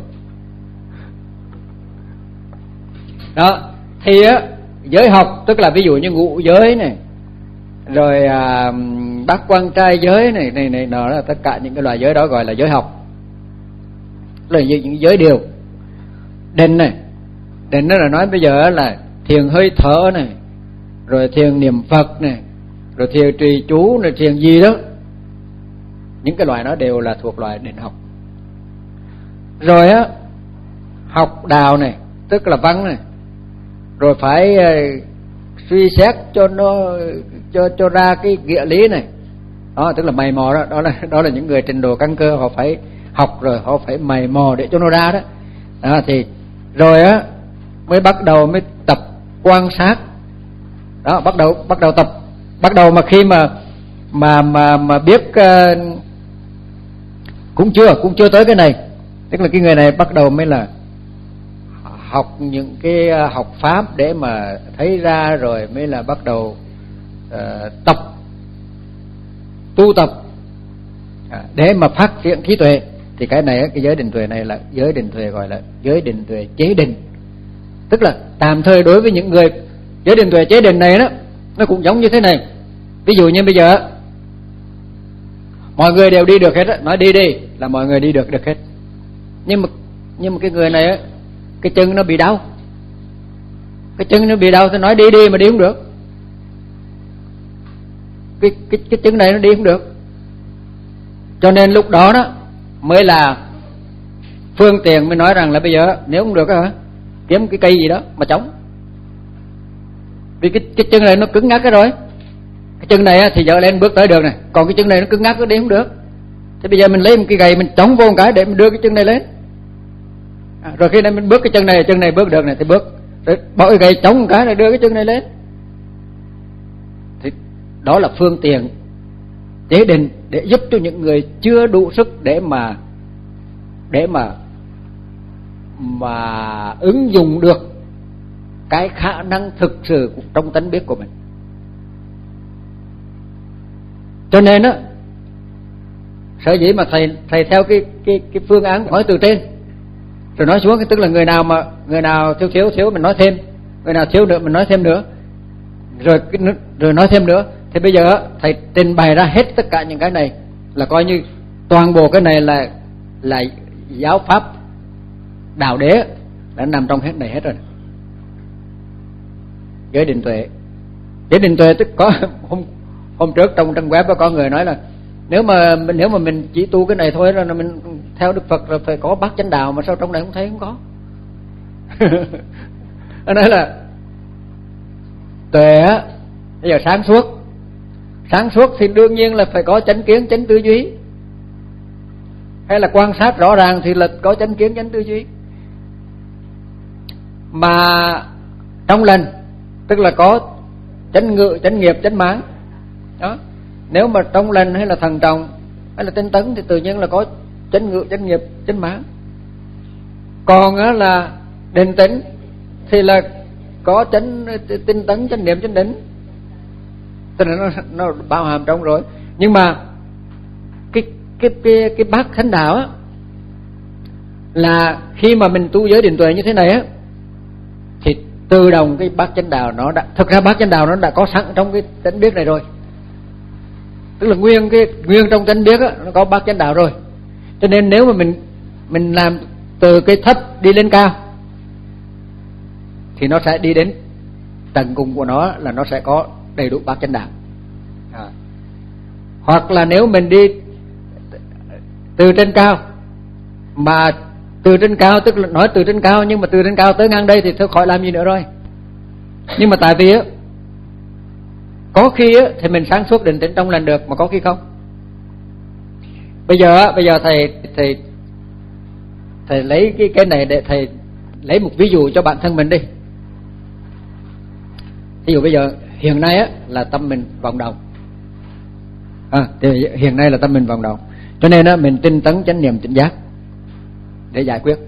Speaker 1: Đó thì á, giới học tức là ví dụ như ngũ giới này, rồi à, bát quan trai giới này này này nọ, là tất cả những cái loại giới đó gọi là giới học, là những giới điều. Định này, định đó là nói bây giờ là thiền hơi thở này, rồi thiền niệm Phật này, rồi thiền trì chú này, thiền gì đó, những cái loại đó đều là thuộc loại định học. Rồi á, học đạo này tức là văn này, rồi phải uh, suy xét cho nó cho cho ra cái nghĩa lý này, đó tức là mày mò đó. Đó là đó là những người trình độ căn cơ, họ phải học rồi họ phải mày mò để cho nó ra đó. Đó thì rồi á mới bắt đầu mới tập quan sát. Đó, bắt đầu bắt đầu tập, bắt đầu mà khi mà mà mà mà biết uh, cũng chưa cũng chưa tới cái này, tức là cái người này bắt đầu mới là học những cái học pháp để mà thấy ra rồi mới là bắt đầu uh, tập tu tập à, để mà phát triển trí tuệ. Thì cái này, cái giới định tuệ này là giới định tuệ gọi là giới định tuệ chế định. Tức là tạm thời đối với những người, giới định tuệ chế định này đó, nó cũng giống như thế này. Ví dụ như bây giờ mọi người đều đi được hết á, nói đi đi là mọi người đi được được hết. Nhưng mà nhưng mà cái người này á, cái chân nó bị đau, cái chân nó bị đau thì nói đi đi mà đi không được. Cái cái cái chân này nó đi không được. Cho nên lúc đó đó mới là phương tiện mới nói rằng là bây giờ nếu không được á hả, kiếm cái cây gì đó mà chống. Vì cái cái chân này nó cứng ngắc cái rồi. Cái chân này thì dở lên bước tới được này, còn cái chân này nó cứng ngắc nó đi không được. Thế bây giờ mình lấy một cái gậy mình chống vô một cái để mình đưa cái chân này lên. À, rồi khi này mình bước cái chân này, chân này bước được này thì bước, rồi bỏ cái gậy chống một cái để đưa cái chân này lên. Thì đó là phương tiện chế định để giúp cho những người chưa đủ sức để mà để mà mà ứng dụng được cái khả năng thực sự trong tánh biết của mình. Cho nên á, sở dĩ mà thầy thầy theo cái cái cái phương án hỏi từ trên rồi nói xuống, tức là người nào mà người nào thiếu thiếu thiếu mình nói thêm, người nào thiếu nữa mình nói thêm nữa, rồi rồi nói thêm nữa. Thì bây giờ thầy trình bày ra hết tất cả những cái này là coi như toàn bộ cái này là là giáo pháp đạo đế đã nằm trong hết này hết rồi. Giới định tuệ, giới định tuệ tức có hôm hôm trước trong trang web có người nói là nếu mà nếu mà mình chỉ tu cái này thôi rồi mình theo Đức Phật rồi phải có bát chánh đạo, mà sao trong này không thấy, không có. Nó nói là tuệ á, bây giờ sáng suốt, sáng suốt thì đương nhiên là phải có chánh kiến, chánh tư duy, hay là quan sát rõ ràng thì là có chánh kiến, chánh tư duy. Mà trong lành tức là có chánh ngự, chánh nghiệp, chánh mãn đó. Nếu mà trong lành hay là thần trọng hay là tinh tấn thì tự nhiên là có chánh ngự, chánh nghiệp, chánh mãn. Còn á là định tĩnh thì là có chánh tinh tấn, chánh niệm, chánh định. Tức là nó nó bao hàm trong rồi. Nhưng mà cái cái cái cái bát thánh đạo á, là khi mà mình tu giới định tuệ như thế này á, thì tự động cái bát chánh đạo nó đã, thực ra bát chánh đạo nó đã có sẵn trong cái tánh biết này rồi. Tức là nguyên cái nguyên trong tánh biết á, nó có bát chánh đạo rồi. Cho nên nếu mà mình mình làm từ cái thấp đi lên cao thì nó sẽ đi đến tận cùng của nó là nó sẽ có đầy đủ bát chánh đạo. À. Hoặc là nếu mình đi từ trên cao, mà từ trên cao tức là nói từ trên cao, nhưng mà từ trên cao tới ngang đây thì thôi khỏi làm gì nữa rồi. Nhưng mà tại vì á, có khi á thì mình sáng suốt định tĩnh trong lành được, mà có khi không. Bây giờ á, bây giờ thầy thầy thầy lấy cái cái này để thầy lấy một ví dụ cho bản thân mình đi. Ví dụ bây giờ hiện nay á là tâm mình vọng động. À, thì hiện nay là tâm mình vọng động. Cho nên á mình tinh tấn chánh niệm tỉnh giác để giải quyết.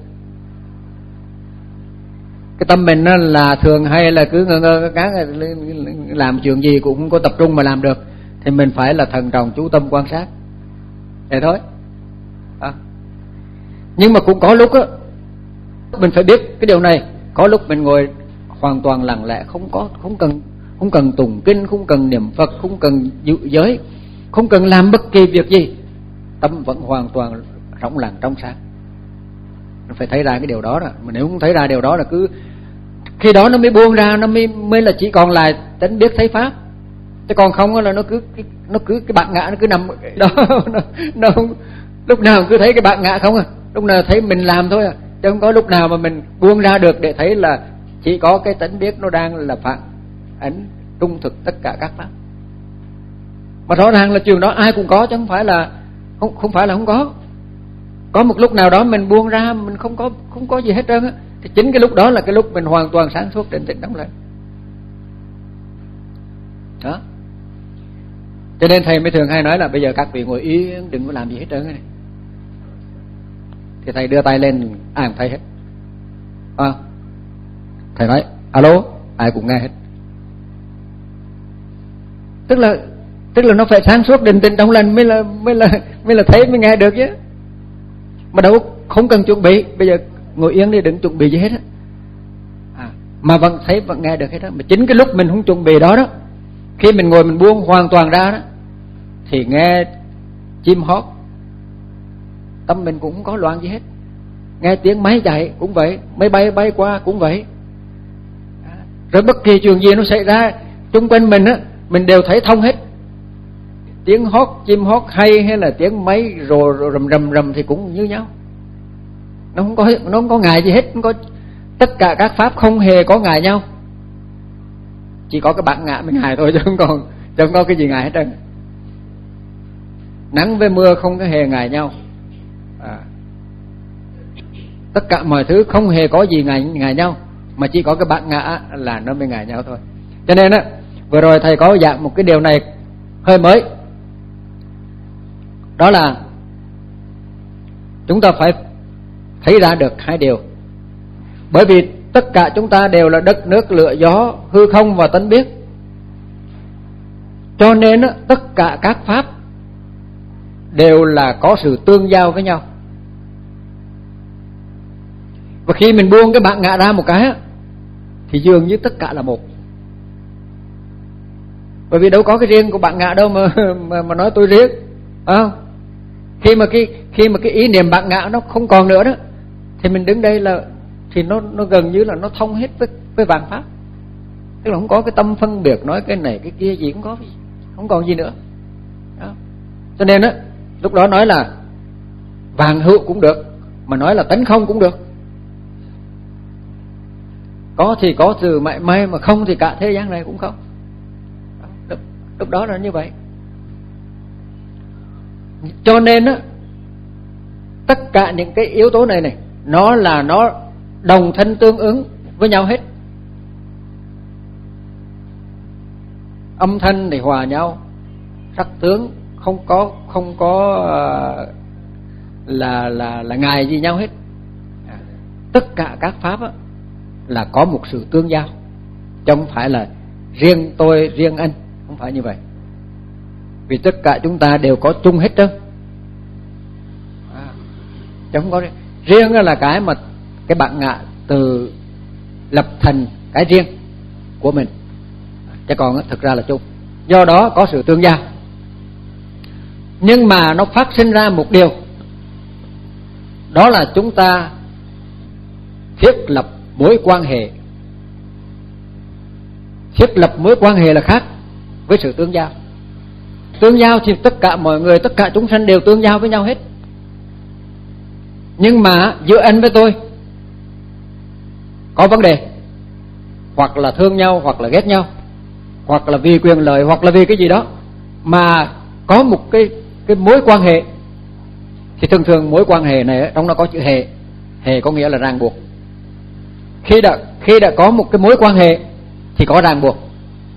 Speaker 1: Cái tâm mình nó là thường hay là cứ ngơ ngơ ngác làm chuyện gì cũng không có tập trung mà làm được, thì mình phải là thần trọng chú tâm quan sát vậy thôi. À. Nhưng mà cũng có lúc á mình phải biết cái điều này, có lúc mình ngồi hoàn toàn lặng lẽ, không có không cần không cần tụng kinh, không cần niệm Phật, không cần dự giới, không cần làm bất kỳ việc gì, tâm vẫn hoàn toàn rộng lặng trong sáng. Nó phải thấy ra cái điều đó đó. Mà nếu không thấy ra điều đó là cứ khi đó nó mới buông ra, nó mới mới là chỉ còn lại tánh biết thấy pháp. Chứ còn không là nó cứ nó cứ cái bản ngã nó cứ nằm đó, nó, nó không, lúc nào cứ thấy cái bản ngã không à, lúc nào thấy mình làm thôi à, chứ không có lúc nào mà mình buông ra được để thấy là chỉ có cái tánh biết nó đang là phản ánh trung thực tất cả các pháp. Mà rõ ràng là trường đó ai cũng có, chứ không phải là không không phải là không có. Có một lúc nào đó mình buông ra, mình không có không có gì hết trơn á, thì chính cái lúc đó là cái lúc mình hoàn toàn sáng suốt định tĩnh đóng lại. Đó. Cho nên thầy mới thường hay nói là bây giờ các vị ngồi yên, đừng có làm gì hết trơn này. Thì thầy đưa tay lên an thầy hết. À, thầy nói alo, ai cũng nghe hết. Tức là tức là nó phải sáng suốt định tĩnh trong lành mới là mới là mới là thấy mới nghe được chứ. Mà đâu không cần chuẩn bị, bây giờ ngồi yên đi, đừng chuẩn bị gì hết á. À, mà vẫn thấy vẫn nghe được hết đó. Mà chính cái lúc mình không chuẩn bị đó đó, khi mình ngồi mình buông hoàn toàn ra đó, thì nghe chim hót, tâm mình cũng không có loạn gì hết. Nghe tiếng máy chạy cũng vậy, máy bay bay qua cũng vậy. À, rồi bất kỳ chuyện gì nó xảy ra xung quanh mình á, mình đều thấy thông hết. Tiếng hót chim hót hay hay là tiếng máy rồ, rồ rầm rầm rầm thì cũng như nhau. Nó không có nó không có ngại gì hết, không có, tất cả các pháp không hề có ngại nhau. Chỉ có cái bản ngã mới ngại thôi, chứ không còn chứ không có cái gì ngại hết trơn. Nắng với mưa không có hề ngại nhau. À, tất cả mọi thứ không hề có gì ngại ngại nhau, mà chỉ có cái bản ngã là nó mới ngại nhau thôi. Cho nên á, vừa rồi thầy có dạng một cái điều này hơi mới. Đó là chúng ta phải thấy ra được hai điều. Bởi vì tất cả chúng ta đều là đất nước lửa gió, hư không và tánh biết. Cho nên á, tất cả các pháp đều là có sự tương giao với nhau. Và khi mình buông cái bản ngã ra một cái á, thì dường như tất cả là một. Bởi vì đâu có cái riêng của bản ngã đâu mà mà, mà nói tôi riêng, phải không? Khi mà cái khi mà cái ý niệm bản ngã nó không còn nữa đó, thì mình đứng đây là thì nó nó gần như là nó thông hết với với vạn pháp. Tức là không có cái tâm phân biệt nói cái này cái kia gì, không có gì, không còn gì nữa. Đó. Cho nên á, lúc đó nói là vạn hữu cũng được, mà nói là tánh không cũng được. Có thì có từ mãi may, mà không thì cả thế gian này cũng không. Lúc, lúc đó là như vậy. Cho nên á, tất cả những cái yếu tố này này, nó là nó đồng thân tương ứng với nhau hết. Âm thanh thì hòa nhau, sắc tướng không có không có uh, là là là ngại gì nhau hết. À, tất cả các pháp á, là có một sự tương giao, chứ không phải là riêng tôi riêng anh, không phải như vậy. Vì tất cả chúng ta đều có chung hết trơn. À, chứ không có riêng. Riêng là cái mà cái bản ngã từ lập thành cái riêng của mình, chứ còn thực ra là chung. Do đó có sự tương giao. Nhưng mà nó phát sinh ra một điều, đó là chúng ta thiết lập mối quan hệ. Thiết lập mối quan hệ là khác với sự tương giao. Tương giao thì tất cả mọi người, tất cả chúng sanh đều tương giao với nhau hết. Nhưng mà giữa anh với tôi có vấn đề, hoặc là thương nhau, hoặc là ghét nhau, hoặc là vì quyền lợi, hoặc là vì cái gì đó, mà có một cái cái mối quan hệ. Thì thường thường mối quan hệ này trong nó có chữ hệ. Hệ có nghĩa là ràng buộc. Khi đã khi đã có một cái mối quan hệ thì có ràng buộc.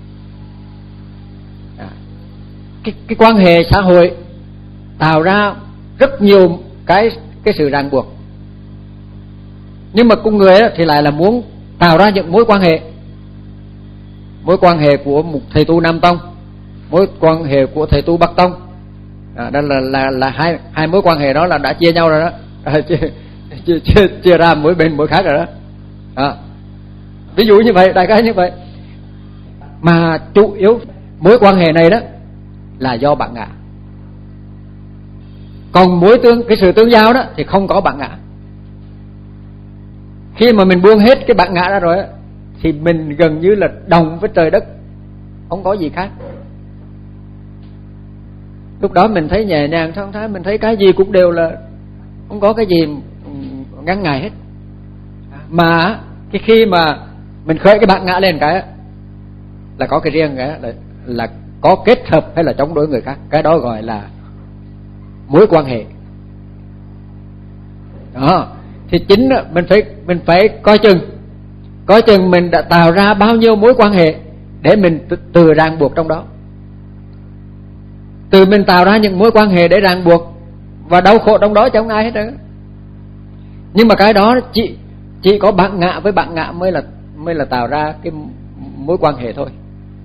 Speaker 1: Cái cái quan hệ xã hội tạo ra rất nhiều cái cái sự ràng buộc. Nhưng mà con người thì lại là muốn tạo ra những mối quan hệ. Mối quan hệ của một thầy tu Nam Tông, mối quan hệ của thầy tu Bắc Tông. À, đó là là là hai hai mối quan hệ đó là đã chia nhau rồi đó. À, chia, chia, chia, chia ra mỗi bên mỗi khác rồi đó. À, ví dụ như vậy, đại khái như vậy. Mà chủ yếu mối quan hệ này đó là do bản ngã. Còn mối tương cái sự tương giao đó thì không có bản ngã. Khi mà mình buông hết cái bản ngã ra rồi thì mình gần như là đồng với trời đất, không có gì khác. Lúc đó mình thấy nhẹ nhàng thông thái, mình thấy cái gì cũng đều là không có cái gì ngăn ngại hết. Mà cái khi mà mình khởi cái bản ngã lên cái là có cái riêng, cái là, là có kết hợp hay là chống đối người khác, cái đó gọi là mối quan hệ. Đó, thì chính mình phải mình phải coi chừng, coi chừng mình đã tạo ra bao nhiêu mối quan hệ để mình từ, từ ràng buộc trong đó. Từ mình tạo ra những mối quan hệ để ràng buộc và đau khổ trong đó, chẳng ai hết nữa. Nhưng mà cái đó chỉ chỉ có bản ngã với bản ngã mới là mới là tạo ra cái mối quan hệ thôi.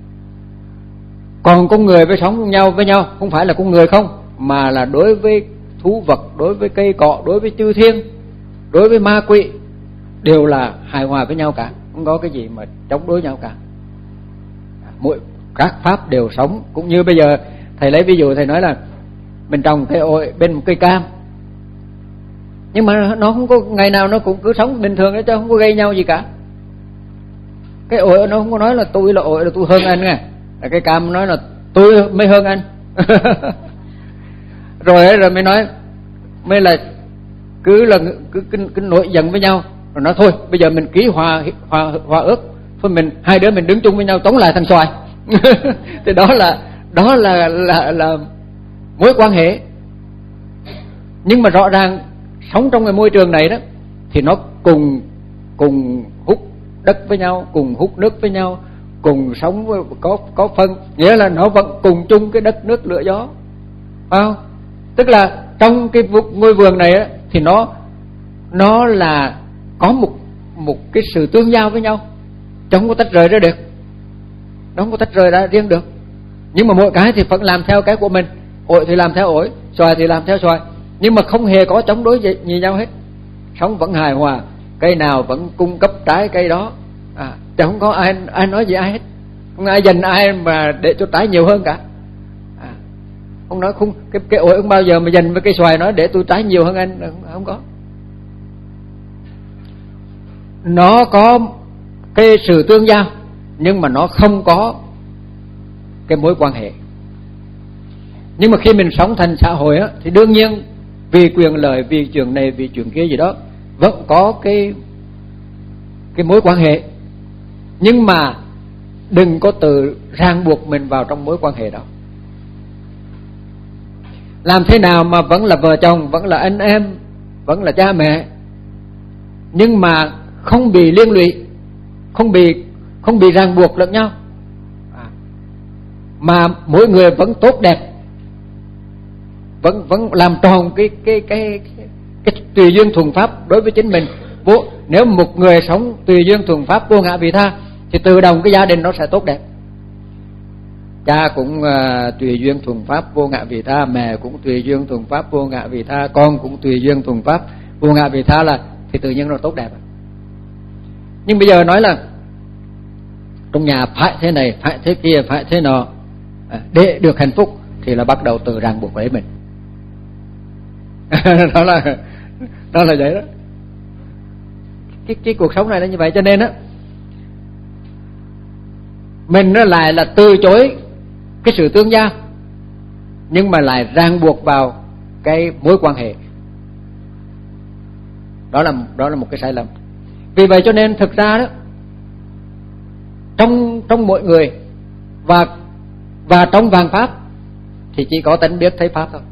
Speaker 1: Còn con người với sống với nhau với nhau không phải là con người không, mà là đối với thú vật, đối với cây cọ, đối với chư thiên, đối với ma quỷ đều là hài hòa với nhau cả, không có cái gì mà chống đối nhau cả. Mỗi các pháp đều sống. Cũng như bây giờ thầy lấy ví dụ, thầy nói là mình trồng cây ổi bên một cây cam, nhưng mà nó không có ngày nào nó cũng cứ sống bình thường đó, chứ không có gây nhau gì cả. Cái ổi nó không có nói là tôi là ổi là tôi hơn anh nghe, là cái cam nói là tôi mới hơn anh. Rồi rồi mới nói mới là cứ là cứ, cứ, cứ nổi giận với nhau, rồi nói thôi bây giờ mình ký hòa hòa hòa ước, thôi mình hai đứa mình đứng chung với nhau chống lại thằng xoài. Thì đó là đó là là là mối quan hệ. Nhưng mà rõ ràng sống trong cái môi trường này đó thì nó cùng cùng hút đất với nhau, cùng hút nước với nhau, cùng sống với, có có phân, nghĩa là nó vẫn cùng chung cái đất nước lửa gió, phải không? Tức là trong cái ngôi vườn này á, thì nó nó là có một một cái sự tương giao với nhau, chứ không có tách rời ra được, nó không có tách rời ra riêng được. Nhưng mà mỗi cái thì vẫn làm theo cái của mình, ổi thì làm theo ổi, xoài thì làm theo xoài, nhưng mà không hề có chống đối gì, gì nhau hết, sống vẫn hài hòa, cây nào vẫn cung cấp trái cây đó, à, chứ không có ai ai nói gì ai hết, không ai giành ai mà để cho trái nhiều hơn cả. À, ông nói không, cái cái ổi không bao giờ mà giành với cây xoài nói để tôi trái nhiều hơn anh, không có. Nó có cái sự tương giao nhưng mà nó không có cái mối quan hệ. Nhưng mà khi mình sống thành xã hội á, thì đương nhiên vì quyền lợi, vì chuyện này, vì chuyện kia gì đó, vẫn có cái cái mối quan hệ. Nhưng mà đừng có tự ràng buộc mình vào trong mối quan hệ đó. Làm thế nào mà vẫn là vợ chồng, vẫn là anh em, vẫn là cha mẹ, nhưng mà không bị liên lụy, không bị không bị ràng buộc lẫn nhau, à, mà mỗi người vẫn tốt đẹp, vẫn vẫn làm tròn cái cái cái cái, cái tùy duyên thuần pháp đối với chính mình. Vô, nếu một người sống tùy duyên thuần pháp vô ngã vị tha thì tự động cái gia đình nó sẽ tốt đẹp. Cha cũng uh, tùy duyên thuần pháp vô ngã vị tha, mẹ cũng tùy duyên thuần pháp vô ngã vị tha, con cũng tùy duyên thuần pháp vô ngã vị tha, là thì tự nhiên nó tốt đẹp. Nhưng bây giờ nói là trong nhà phải thế này, phải thế kia, phải thế nọ, à, để được hạnh phúc, thì là bắt đầu tự ràng buộc lấy mình. Đó là đó là vậy đó. Cái cái cuộc sống này là như vậy, cho nên á mình nó lại là từ chối cái sự tương giao, nhưng mà lại ràng buộc vào cái mối quan hệ. Đó là đó là một cái sai lầm. Vì vậy cho nên thực ra đó, trong trong mỗi người và và trong vạn pháp thì chỉ có tánh biết thấy pháp thôi.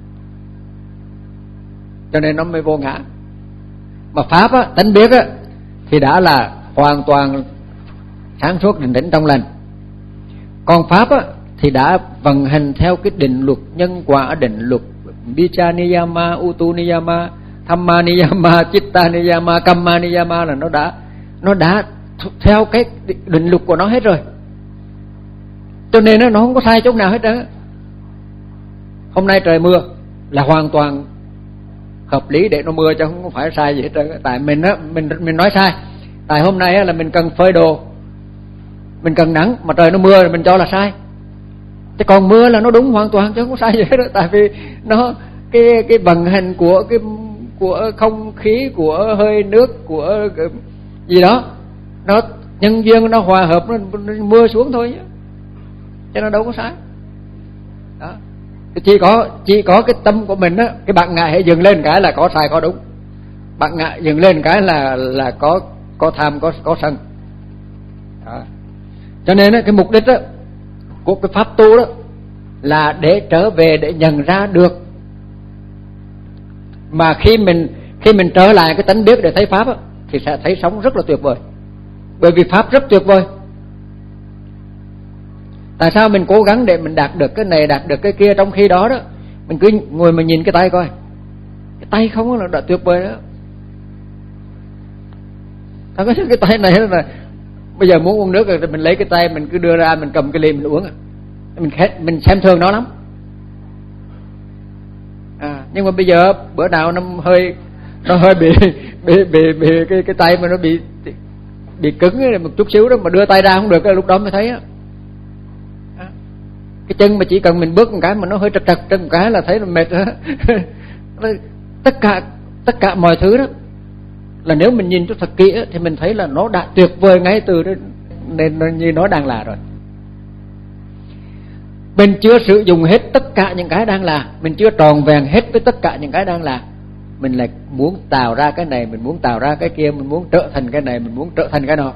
Speaker 1: Cho nên nó mới vô ngã. Mà pháp á, tánh biết á, thì đã là hoàn toàn sáng suốt, định tĩnh, trong lành. Còn pháp á, thì đã vận hành theo cái định luật nhân quả, định luật Vicca Niyama, Utu Niyama, Thamma Niyama, Chitta Niyama, Kamma Niyama, là nó đã nó đã theo cái định luật của nó hết rồi. Cho nên nó không có sai chỗ nào hết đó. Hôm nay trời mưa là hoàn toàn hợp lý để nó mưa, chứ không phải sai gì hết trơn. Tại mình á, mình mình nói sai. Tại hôm nay á, là mình cần phơi đồ, mình cần nắng mà trời nó mưa, mình cho là sai. Chứ còn mưa là nó đúng hoàn toàn, chứ không có sai gì hết đó. Tại vì nó cái cái vận hành của cái của không khí, của hơi nước, của gì đó, nó nhân duyên nó hòa hợp, nó, nó mưa xuống thôi chứ, chứ nó đâu có sai. Đó. Chỉ có chỉ có cái tâm của mình á, cái bạn ngại hãy dừng lên cái là có sai có đúng, bạn ngại dừng lên cái là là có có tham có có sân. Đó. Cho nên á, cái mục đích á của cái pháp tu đó là để trở về, để nhận ra được. Mà khi mình khi mình trở lại cái tánh biết để thấy pháp á, thì sẽ thấy sống rất là tuyệt vời. Bởi vì pháp rất tuyệt vời. Tại sao mình cố gắng để mình đạt được cái này, đạt được cái kia, trong khi đó đó mình cứ ngồi mà nhìn cái tay coi, cái tay không là đã tuyệt vời đó. Ta có cái tay này là Bây giờ muốn uống nước thì mình lấy cái tay mình cứ đưa ra, mình cầm cái ly mình uống, mình mình xem thường nó lắm. À, nhưng mà bây giờ bữa nào nó hơi nó hơi bị bị bị, bị cái cái tay mà nó bị bị cứng một chút xíu đó, mà đưa tay ra không được, lúc đó mới thấy á. Cái chân mà chỉ cần mình bước một cái mà nó hơi trật trật chân một cái là thấy là mệt đó. tất cả tất cả mọi thứ đó là nếu mình nhìn cho thật kỹ á, thì mình thấy là nó đã tuyệt vời ngay từ đó, nên như nó đang là rồi. Mình chưa sử dụng hết tất cả những cái đang là, mình chưa tròn vẹn hết với tất cả những cái đang là, mình lại muốn tạo ra cái này, mình muốn tạo ra cái kia, mình muốn trở thành cái này, mình muốn trở thành cái nọ.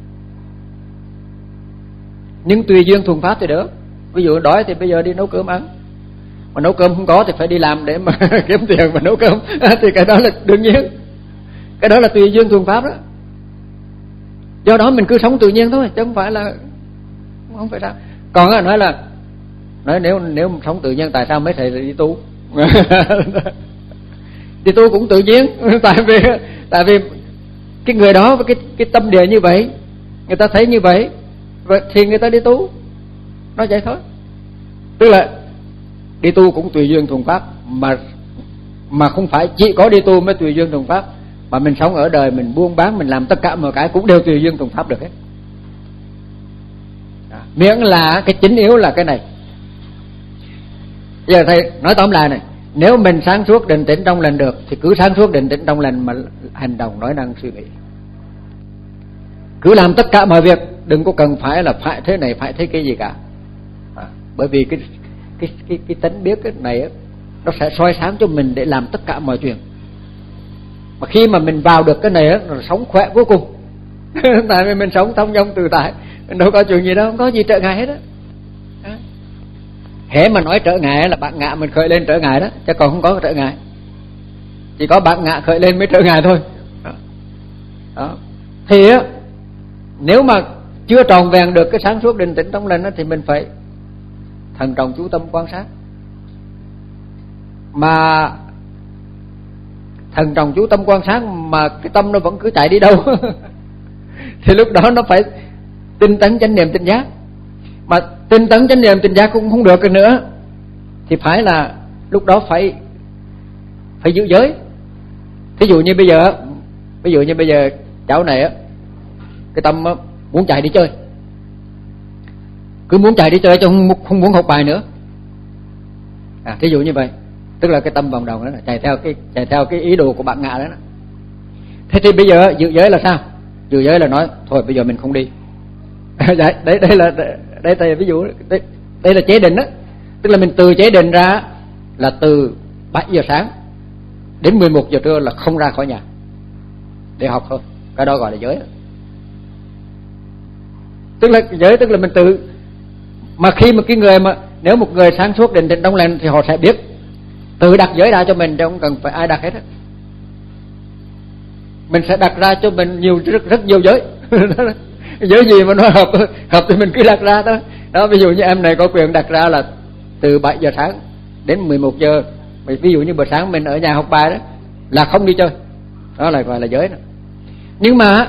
Speaker 1: Nhưng tùy duyên thuận pháp thì được. Ví dụ đói thì bây giờ đi nấu cơm ăn, mà nấu cơm không có thì phải đi làm để mà kiếm tiền mà nấu cơm. Thì cái đó là đương nhiên, cái đó là tùy duyên thuận pháp đó. Do đó mình cứ sống tự nhiên thôi, chứ không phải là không phải sao. Còn á, nói là nói nếu nếu sống tự nhiên tại sao mấy thầy lại đi tu? Đi tu cũng tự nhiên, tại vì tại vì cái người đó với cái cái tâm địa như vậy, người ta thấy như vậy thì người ta đi tu, nó vậy thôi. Tức là đi tu cũng tùy duyên thuận pháp, mà mà không phải chỉ có đi tu mới tùy duyên thuận pháp, mà mình sống ở đời, mình buôn bán, mình làm tất cả mọi cái cũng đều tùy duyên thuận pháp được hết. À, miễn là cái chính yếu là cái này. Bây giờ thầy nói tóm lại này, nếu mình sáng suốt định tĩnh trong lành được thì cứ sáng suốt định tĩnh trong lành mà hành động, nói năng, suy nghĩ. Cứ làm tất cả mọi việc, đừng có cần phải là phải thế này, phải thế cái gì cả. À, bởi vì cái cái cái cái tánh biết cái này nó sẽ soi sáng cho mình để làm tất cả mọi chuyện. Mà khi mà mình vào được cái này á, nó sống khỏe vô cùng. Tại vì mình sống thông dong tự tại, mình đâu có chuyện gì đâu, không có gì trở ngại hết á. Hễ mà nói trở ngại là bạn ngạ mình khởi lên trở ngại đó, chứ còn không có trở ngại. Chỉ có bạn ngạ khởi lên mới trở ngại thôi. Đó. Đó. Thì á, nếu mà chưa tròn vẹn được cái sáng suốt định tĩnh trong lành á, thì mình phải thận trọng chú tâm quan sát. Mà thận trọng chú tâm quan sát mà cái tâm nó vẫn cứ chạy đi đâu thì lúc đó nó phải tinh tấn chánh niệm tỉnh giác. Mà tinh tấn chánh niệm tỉnh giác cũng không được nữa, thì phải là lúc đó phải phải giữ giới. Thí dụ như bây giờ ví dụ như bây giờ cháu này á, cái tâm á, muốn chạy đi chơi, cứ muốn chạy đi chơi chứ không, không muốn học bài nữa. À, thí dụ như vậy, tức là cái tâm vòng đồng đó là chạy theo cái chạy theo cái ý đồ của bạn ngạ đó, đó. Thế thì bây giờ giữ giới là sao? Giữ giới là nói thôi bây giờ mình không đi. đấy, đấy đây là đây thầy ví dụ đây, đây là chế định đó. Tức là mình từ chế định ra là từ bảy giờ sáng đến mười một giờ trưa là không ra khỏi nhà để học thôi. Cái đó gọi là giới đó. Tức là giới tức là mình tự, mà khi mà cái người mà nếu một người sáng suốt định tĩnh trong lành thì họ sẽ biết tự đặt giới ra cho mình, chứ không cần phải ai đặt hết á. Mình sẽ đặt ra cho mình nhiều rất rất nhiều giới. Giới gì mà nó hợp hợp thì mình cứ đặt ra đó. Đó, ví dụ như em này có quyền đặt ra là từ bảy giờ sáng đến mười một giờ. Ví dụ như buổi sáng mình ở nhà học bài đó là không đi chơi. Đó là gọi là giới đó. Nhưng mà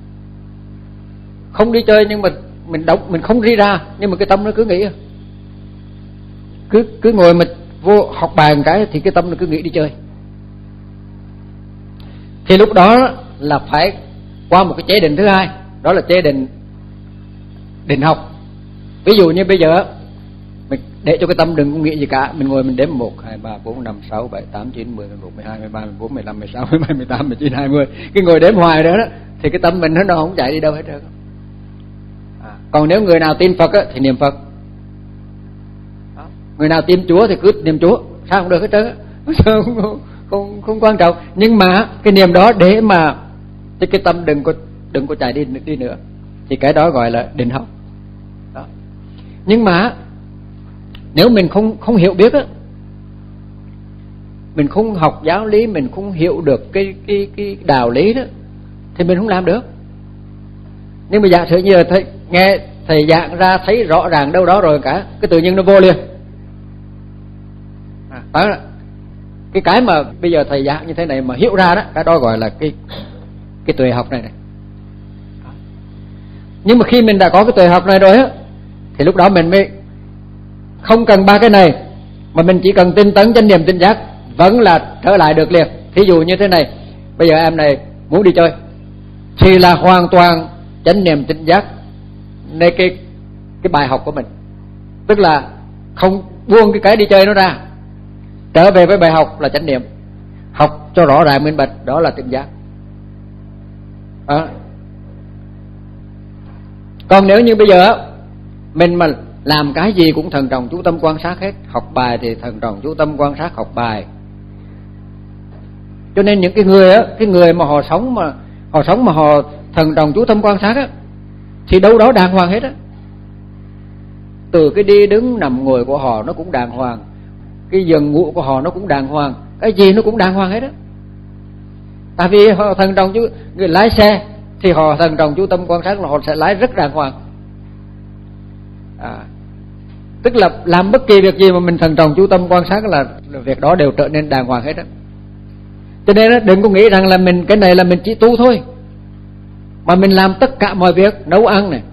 Speaker 1: không đi chơi, nhưng mà mình đóng mình không đi ra, nhưng mà cái tâm nó cứ nghĩ, cứ cứ ngồi mà vô học bài một cái thì cái tâm nó cứ nghĩ đi chơi. Thì lúc đó là phải qua một cái chế định thứ hai, đó là chế định định học. Ví dụ như bây giờ mình để cho cái tâm đừng có nghĩ gì cả, mình ngồi mình đếm một, hai, ba, bốn, năm, sáu, bảy, tám, chín, mười, mười một, mười hai, mười ba, mười bốn, mười lăm, mười sáu, mười bảy, mười tám, mười chín, hai mươi. Cái ngồi đếm hoài đó, đó thì cái tâm mình nó không chạy đi đâu hết trơn. À, còn nếu người nào tin Phật á, thì niệm Phật. Đó. Người nào tin Chúa thì cứ niệm Chúa, sao không được hết trơn á. Không, không, không, không quan trọng. Nhưng mà cái niệm đó để mà cho cái tâm đừng có đừng có chạy đi đi nữa, thì cái đó gọi là định học. Đó. Nhưng mà nếu mình không không hiểu biết á, mình không học giáo lý, mình không hiểu được cái cái cái đạo lý đó, thì mình không làm được. Nhưng mà giả sử như là thầy nghe thầy giảng ra thấy rõ ràng đâu đó rồi cả, cái tự nhiên nó vô liền. À, đó là cái cái mà bây giờ thầy giảng như thế này mà hiểu ra đó, cái đó gọi là cái cái tuệ học này này. Nhưng mà khi mình đã có cái tuệ học này rồi á, thì lúc đó mình mới không cần ba cái này, mà mình chỉ cần tinh tấn chánh niệm tỉnh giác, vẫn là trở lại được liền. Thí dụ như thế này, bây giờ em này muốn đi chơi thì là hoàn toàn chánh niệm tỉnh giácในcái cái bài học của mình, tức là không buông cái cái đi chơi nó ra, trở về với bài học là chánh niệm, học cho rõ ràng minh bạch, đó là tỉnh giác. À. Còn nếu như bây giờ mình mà làm cái gì cũng thần trọng chú tâm quan sát hết, học bài thì thần trọng chú tâm quan sát học bài, cho nên những cái người á, cái người mà họ sống mà họ sống mà họ thần trọng chú tâm quan sát á, thì đâu đó đàng hoàng hết á. Từ cái đi đứng nằm ngồi của họ nó cũng đàng hoàng, cái giường ngủ của họ nó cũng đàng hoàng, cái gì nó cũng đàng hoàng hết á. Tại vì họ thần trọng chú, người lái xe thì họ thần trọng chú tâm quan sát là họ sẽ lái rất đàng hoàng. À, tức là làm bất kỳ việc gì mà mình thần trọng chú tâm quan sát là, là việc đó đều trở nên đàng hoàng hết á. Cho nên đó, đừng có nghĩ rằng là mình cái này là mình chỉ tu thôi, mà mình làm tất cả mọi việc, nấu ăn này,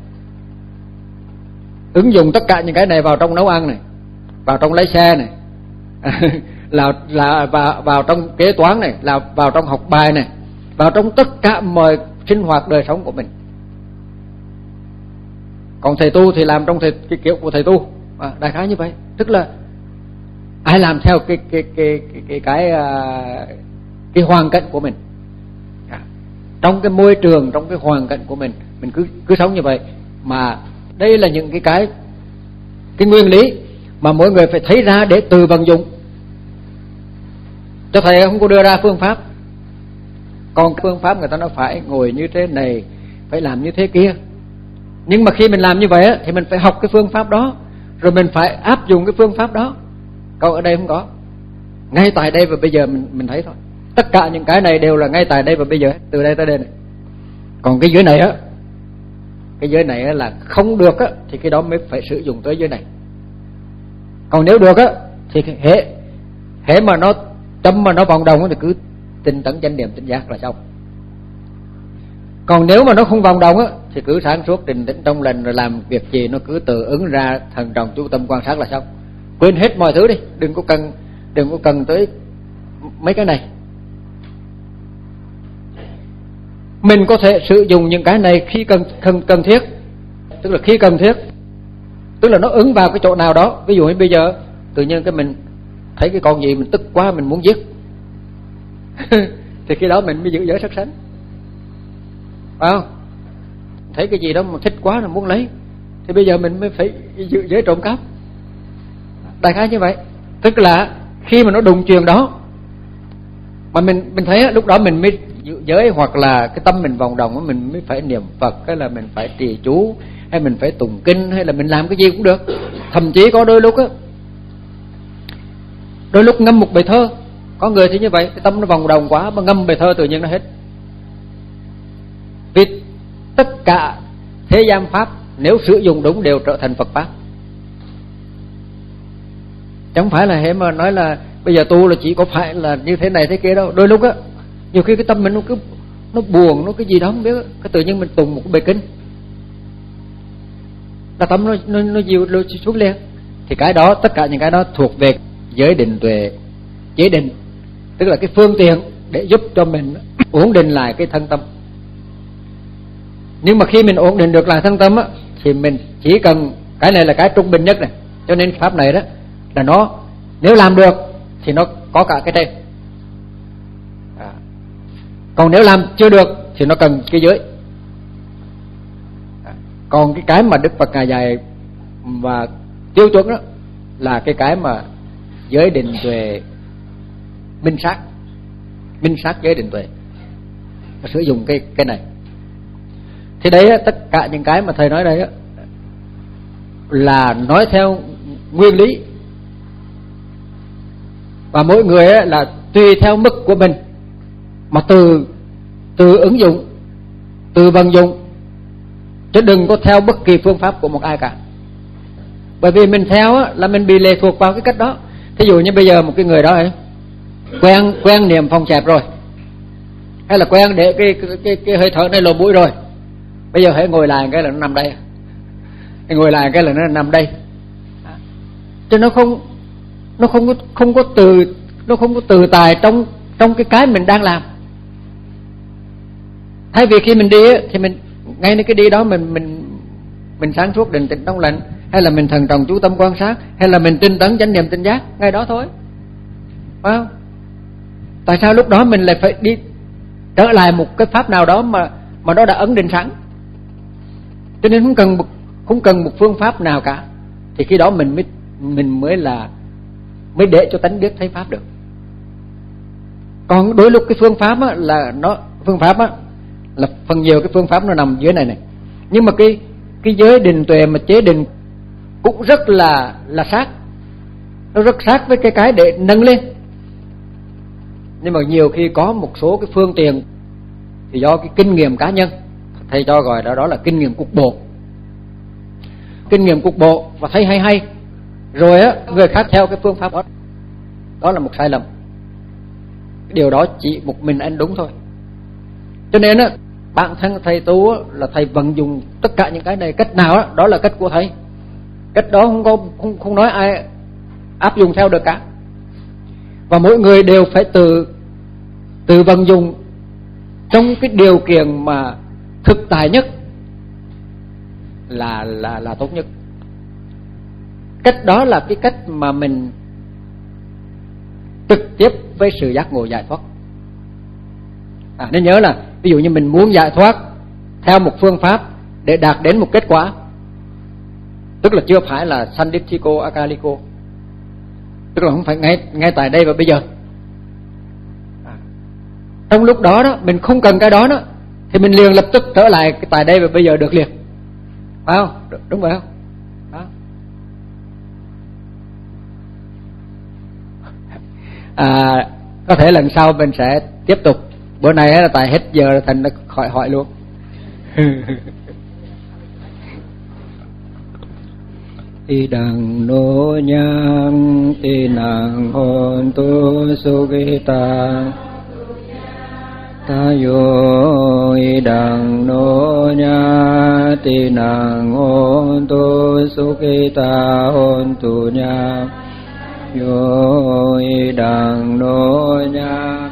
Speaker 1: ứng dụng tất cả những cái này vào trong nấu ăn này, vào trong lái xe này, là là vào, vào trong kế toán này, là vào trong học bài này, vào trong tất cả mọi sinh hoạt đời sống của mình. Còn thầy tu thì làm trong thầy, cái kiểu của thầy tu, à, đại khái như vậy. Tức là ai làm theo cái cái cái cái cái cái, cái, cái hoàn cảnh của mình, à, trong cái môi trường, trong cái hoàn cảnh của mình, mình cứ cứ sống như vậy. Mà đây là những cái cái cái nguyên lý mà mỗi người phải thấy ra để tự vận dụng. Cho thầy không có đưa ra phương pháp, còn phương pháp người ta nói phải ngồi như thế này, phải làm như thế kia. Nhưng mà khi mình làm như vậy á, thì mình phải học cái phương pháp đó, rồi mình phải áp dụng cái phương pháp đó. Còn ở đây không có, ngay tại đây và bây giờ mình mình thấy thôi. Tất cả những cái này đều là ngay tại đây và bây giờ, từ đây tới đây này. Còn cái dưới này á, cái dưới này á là không được á, thì cái đó mới phải sử dụng tới dưới này. Còn nếu được á, thì hệ hệ mà nó tâm mà nó vòng đồng thì cứ tinh tấn chánh niệm tỉnh giác là xong. Còn nếu mà nó không vòng đồng á, thì cứ sáng suốt định tĩnh trong lành, rồi làm việc gì nó cứ tự ứng ra, thần trọng chú tâm quan sát là xong. Quên hết mọi thứ đi, đừng có cần đừng có cần tới mấy cái này. Mình có thể sử dụng những cái này khi cần cần cần thiết, tức là khi cần thiết, tức là nó ứng vào cái chỗ nào đó. Ví dụ như bây giờ tự nhiên cái mình thấy cái con gì mình tức quá, mình muốn giết thì khi đó mình mới giữ giới sát sanh, phải không? Thấy cái gì đó mà thích quá là muốn lấy, thì bây giờ mình mới phải giữ giới trộm cắp. Đại khái như vậy. Tức là khi mà nó đụng chuyện đó mà mình mình thấy lúc đó mình mới giữ giới, hoặc là cái tâm mình vòng đồng, mình mới phải niệm Phật, hay là mình phải trì chú, hay mình phải tụng kinh, hay là mình làm cái gì cũng được. Thậm chí có đôi lúc á, đôi lúc ngâm một bài thơ. Có người thì như vậy, cái tâm nó vòng đồng quá mà ngâm bài thơ tự nhiên nó hết. Vì tất cả thế gian pháp nếu sử dụng đúng đều trở thành Phật pháp. Chẳng phải là hệ mà nói là bây giờ tu là chỉ có phải là như thế này thế kia đâu. Đôi lúc á, nhiều khi cái tâm mình nó cứ nó buồn, nó cái gì đó không biết, cái tự nhiên mình tụng một cái bài kinh, là tâm nó nó nó dịu nó xuống liền. Thì cái đó, tất cả những cái đó thuộc về giới định tuệ, giới định, tức là cái phương tiện để giúp cho mình ổn định lại cái thân tâm. Nhưng mà khi mình ổn định được lại thân tâm á, thì mình chỉ cần, cái này là cái trung bình nhất này. Cho nên pháp này đó là nó, nếu làm được thì nó có cả cái trên, à. Còn nếu làm chưa được thì nó cần cái dưới, à. Còn cái cái mà Đức Phật Ngài dạy và tiêu chuẩn đó là cái cái mà giới định tuệ minh sát, minh sát giới định tuệ, sử dụng cái cái này. Thì đấy á, tất cả những cái mà thầy nói đây á, là nói theo nguyên lý, và mỗi người á, là tùy theo mức của mình mà từ từ ứng dụng, từ vận dụng, chứ đừng có theo bất kỳ phương pháp của một ai cả. Bởi vì mình theo á, là mình bị lệ thuộc vào cái cách đó. Thí dụ như bây giờ một cái người đó ấy, quen quen niệm phòng xẹp rồi, hay là quen để cái cái cái, cái hơi thở này lồ mũi rồi, Bây giờ hãy ngồi lại cái là nó nằm đây, hãy ngồi lại cái là nó nằm đây. Cho nó không nó không có không có từ nó không có từ tài trong trong cái cái mình đang làm. Thay vì khi mình đi thì mình ngayในcái đi đó mình mình mình sáng suốt định tĩnh trong lành, hay là mình thần trọng chú tâm quan sát, hay là mình tinh tấn chánh niệm tinh giác ngay đó thôi, phải không? Tại sao lúc đó mình lại phải đi trở lại một cái pháp nào đó mà mà nó đã ấn định sẵn? Cho nên không cần một, không cần một phương pháp nào cả, thì khi đó mình mới mình mới là mới để cho tánh biết thấy pháp được. Còn đôi lúc cái phương pháp á, là nó phương pháp á, là phần nhiều cái phương pháp nó nằm dưới này này, nhưng mà cái cái giới định tuệ mà chế định cũng rất là là sát, nó rất sát với cái cái để nâng lên. Nhưng mà nhiều khi có một số cái phương tiện thì do cái kinh nghiệm cá nhân, thầy cho gọi đó đó là kinh nghiệm cục bộ, kinh nghiệm cục bộ và thấy hay hay rồi á, người khác theo cái phương pháp đó, đó là một sai lầm. Cái điều đó chỉ một mình anh đúng thôi. Cho nên á, bản thân thầy tu á, là thầy vận dụng tất cả những cái này cách nào á, đó là cách của thầy. Cách đó không có không không nói ai áp dụng theo được cả. Và mỗi người đều phải tự tự vận dụng trong cái điều kiện mà thực tại nhất là là là tốt nhất. Cách đó là cái cách mà mình trực tiếp với sự giác ngộ giải thoát. À, nên nhớ là ví dụ như mình muốn giải thoát theo một phương pháp để đạt đến một kết quả, tức là chưa phải là Sandiptiko Akaliko, tức là không phải ngay ngay tại đây và bây giờ. À, trong lúc đó đó mình không cần cái đó đó thì mình liền lập tức trở lại cái tại đây và bây giờ được liền, phải không? Đúng vậy không? Đó. À, có thể lần sau mình sẽ tiếp tục. Bữa nay là tại hết giờ thành nó khỏi hỏi luôn. Ti đằng nô nhang ti nàng hồn tu sukita ta yo i đằng nô nha ti nàng hồn tu sukita hồn tu nha yo i đằng nô nha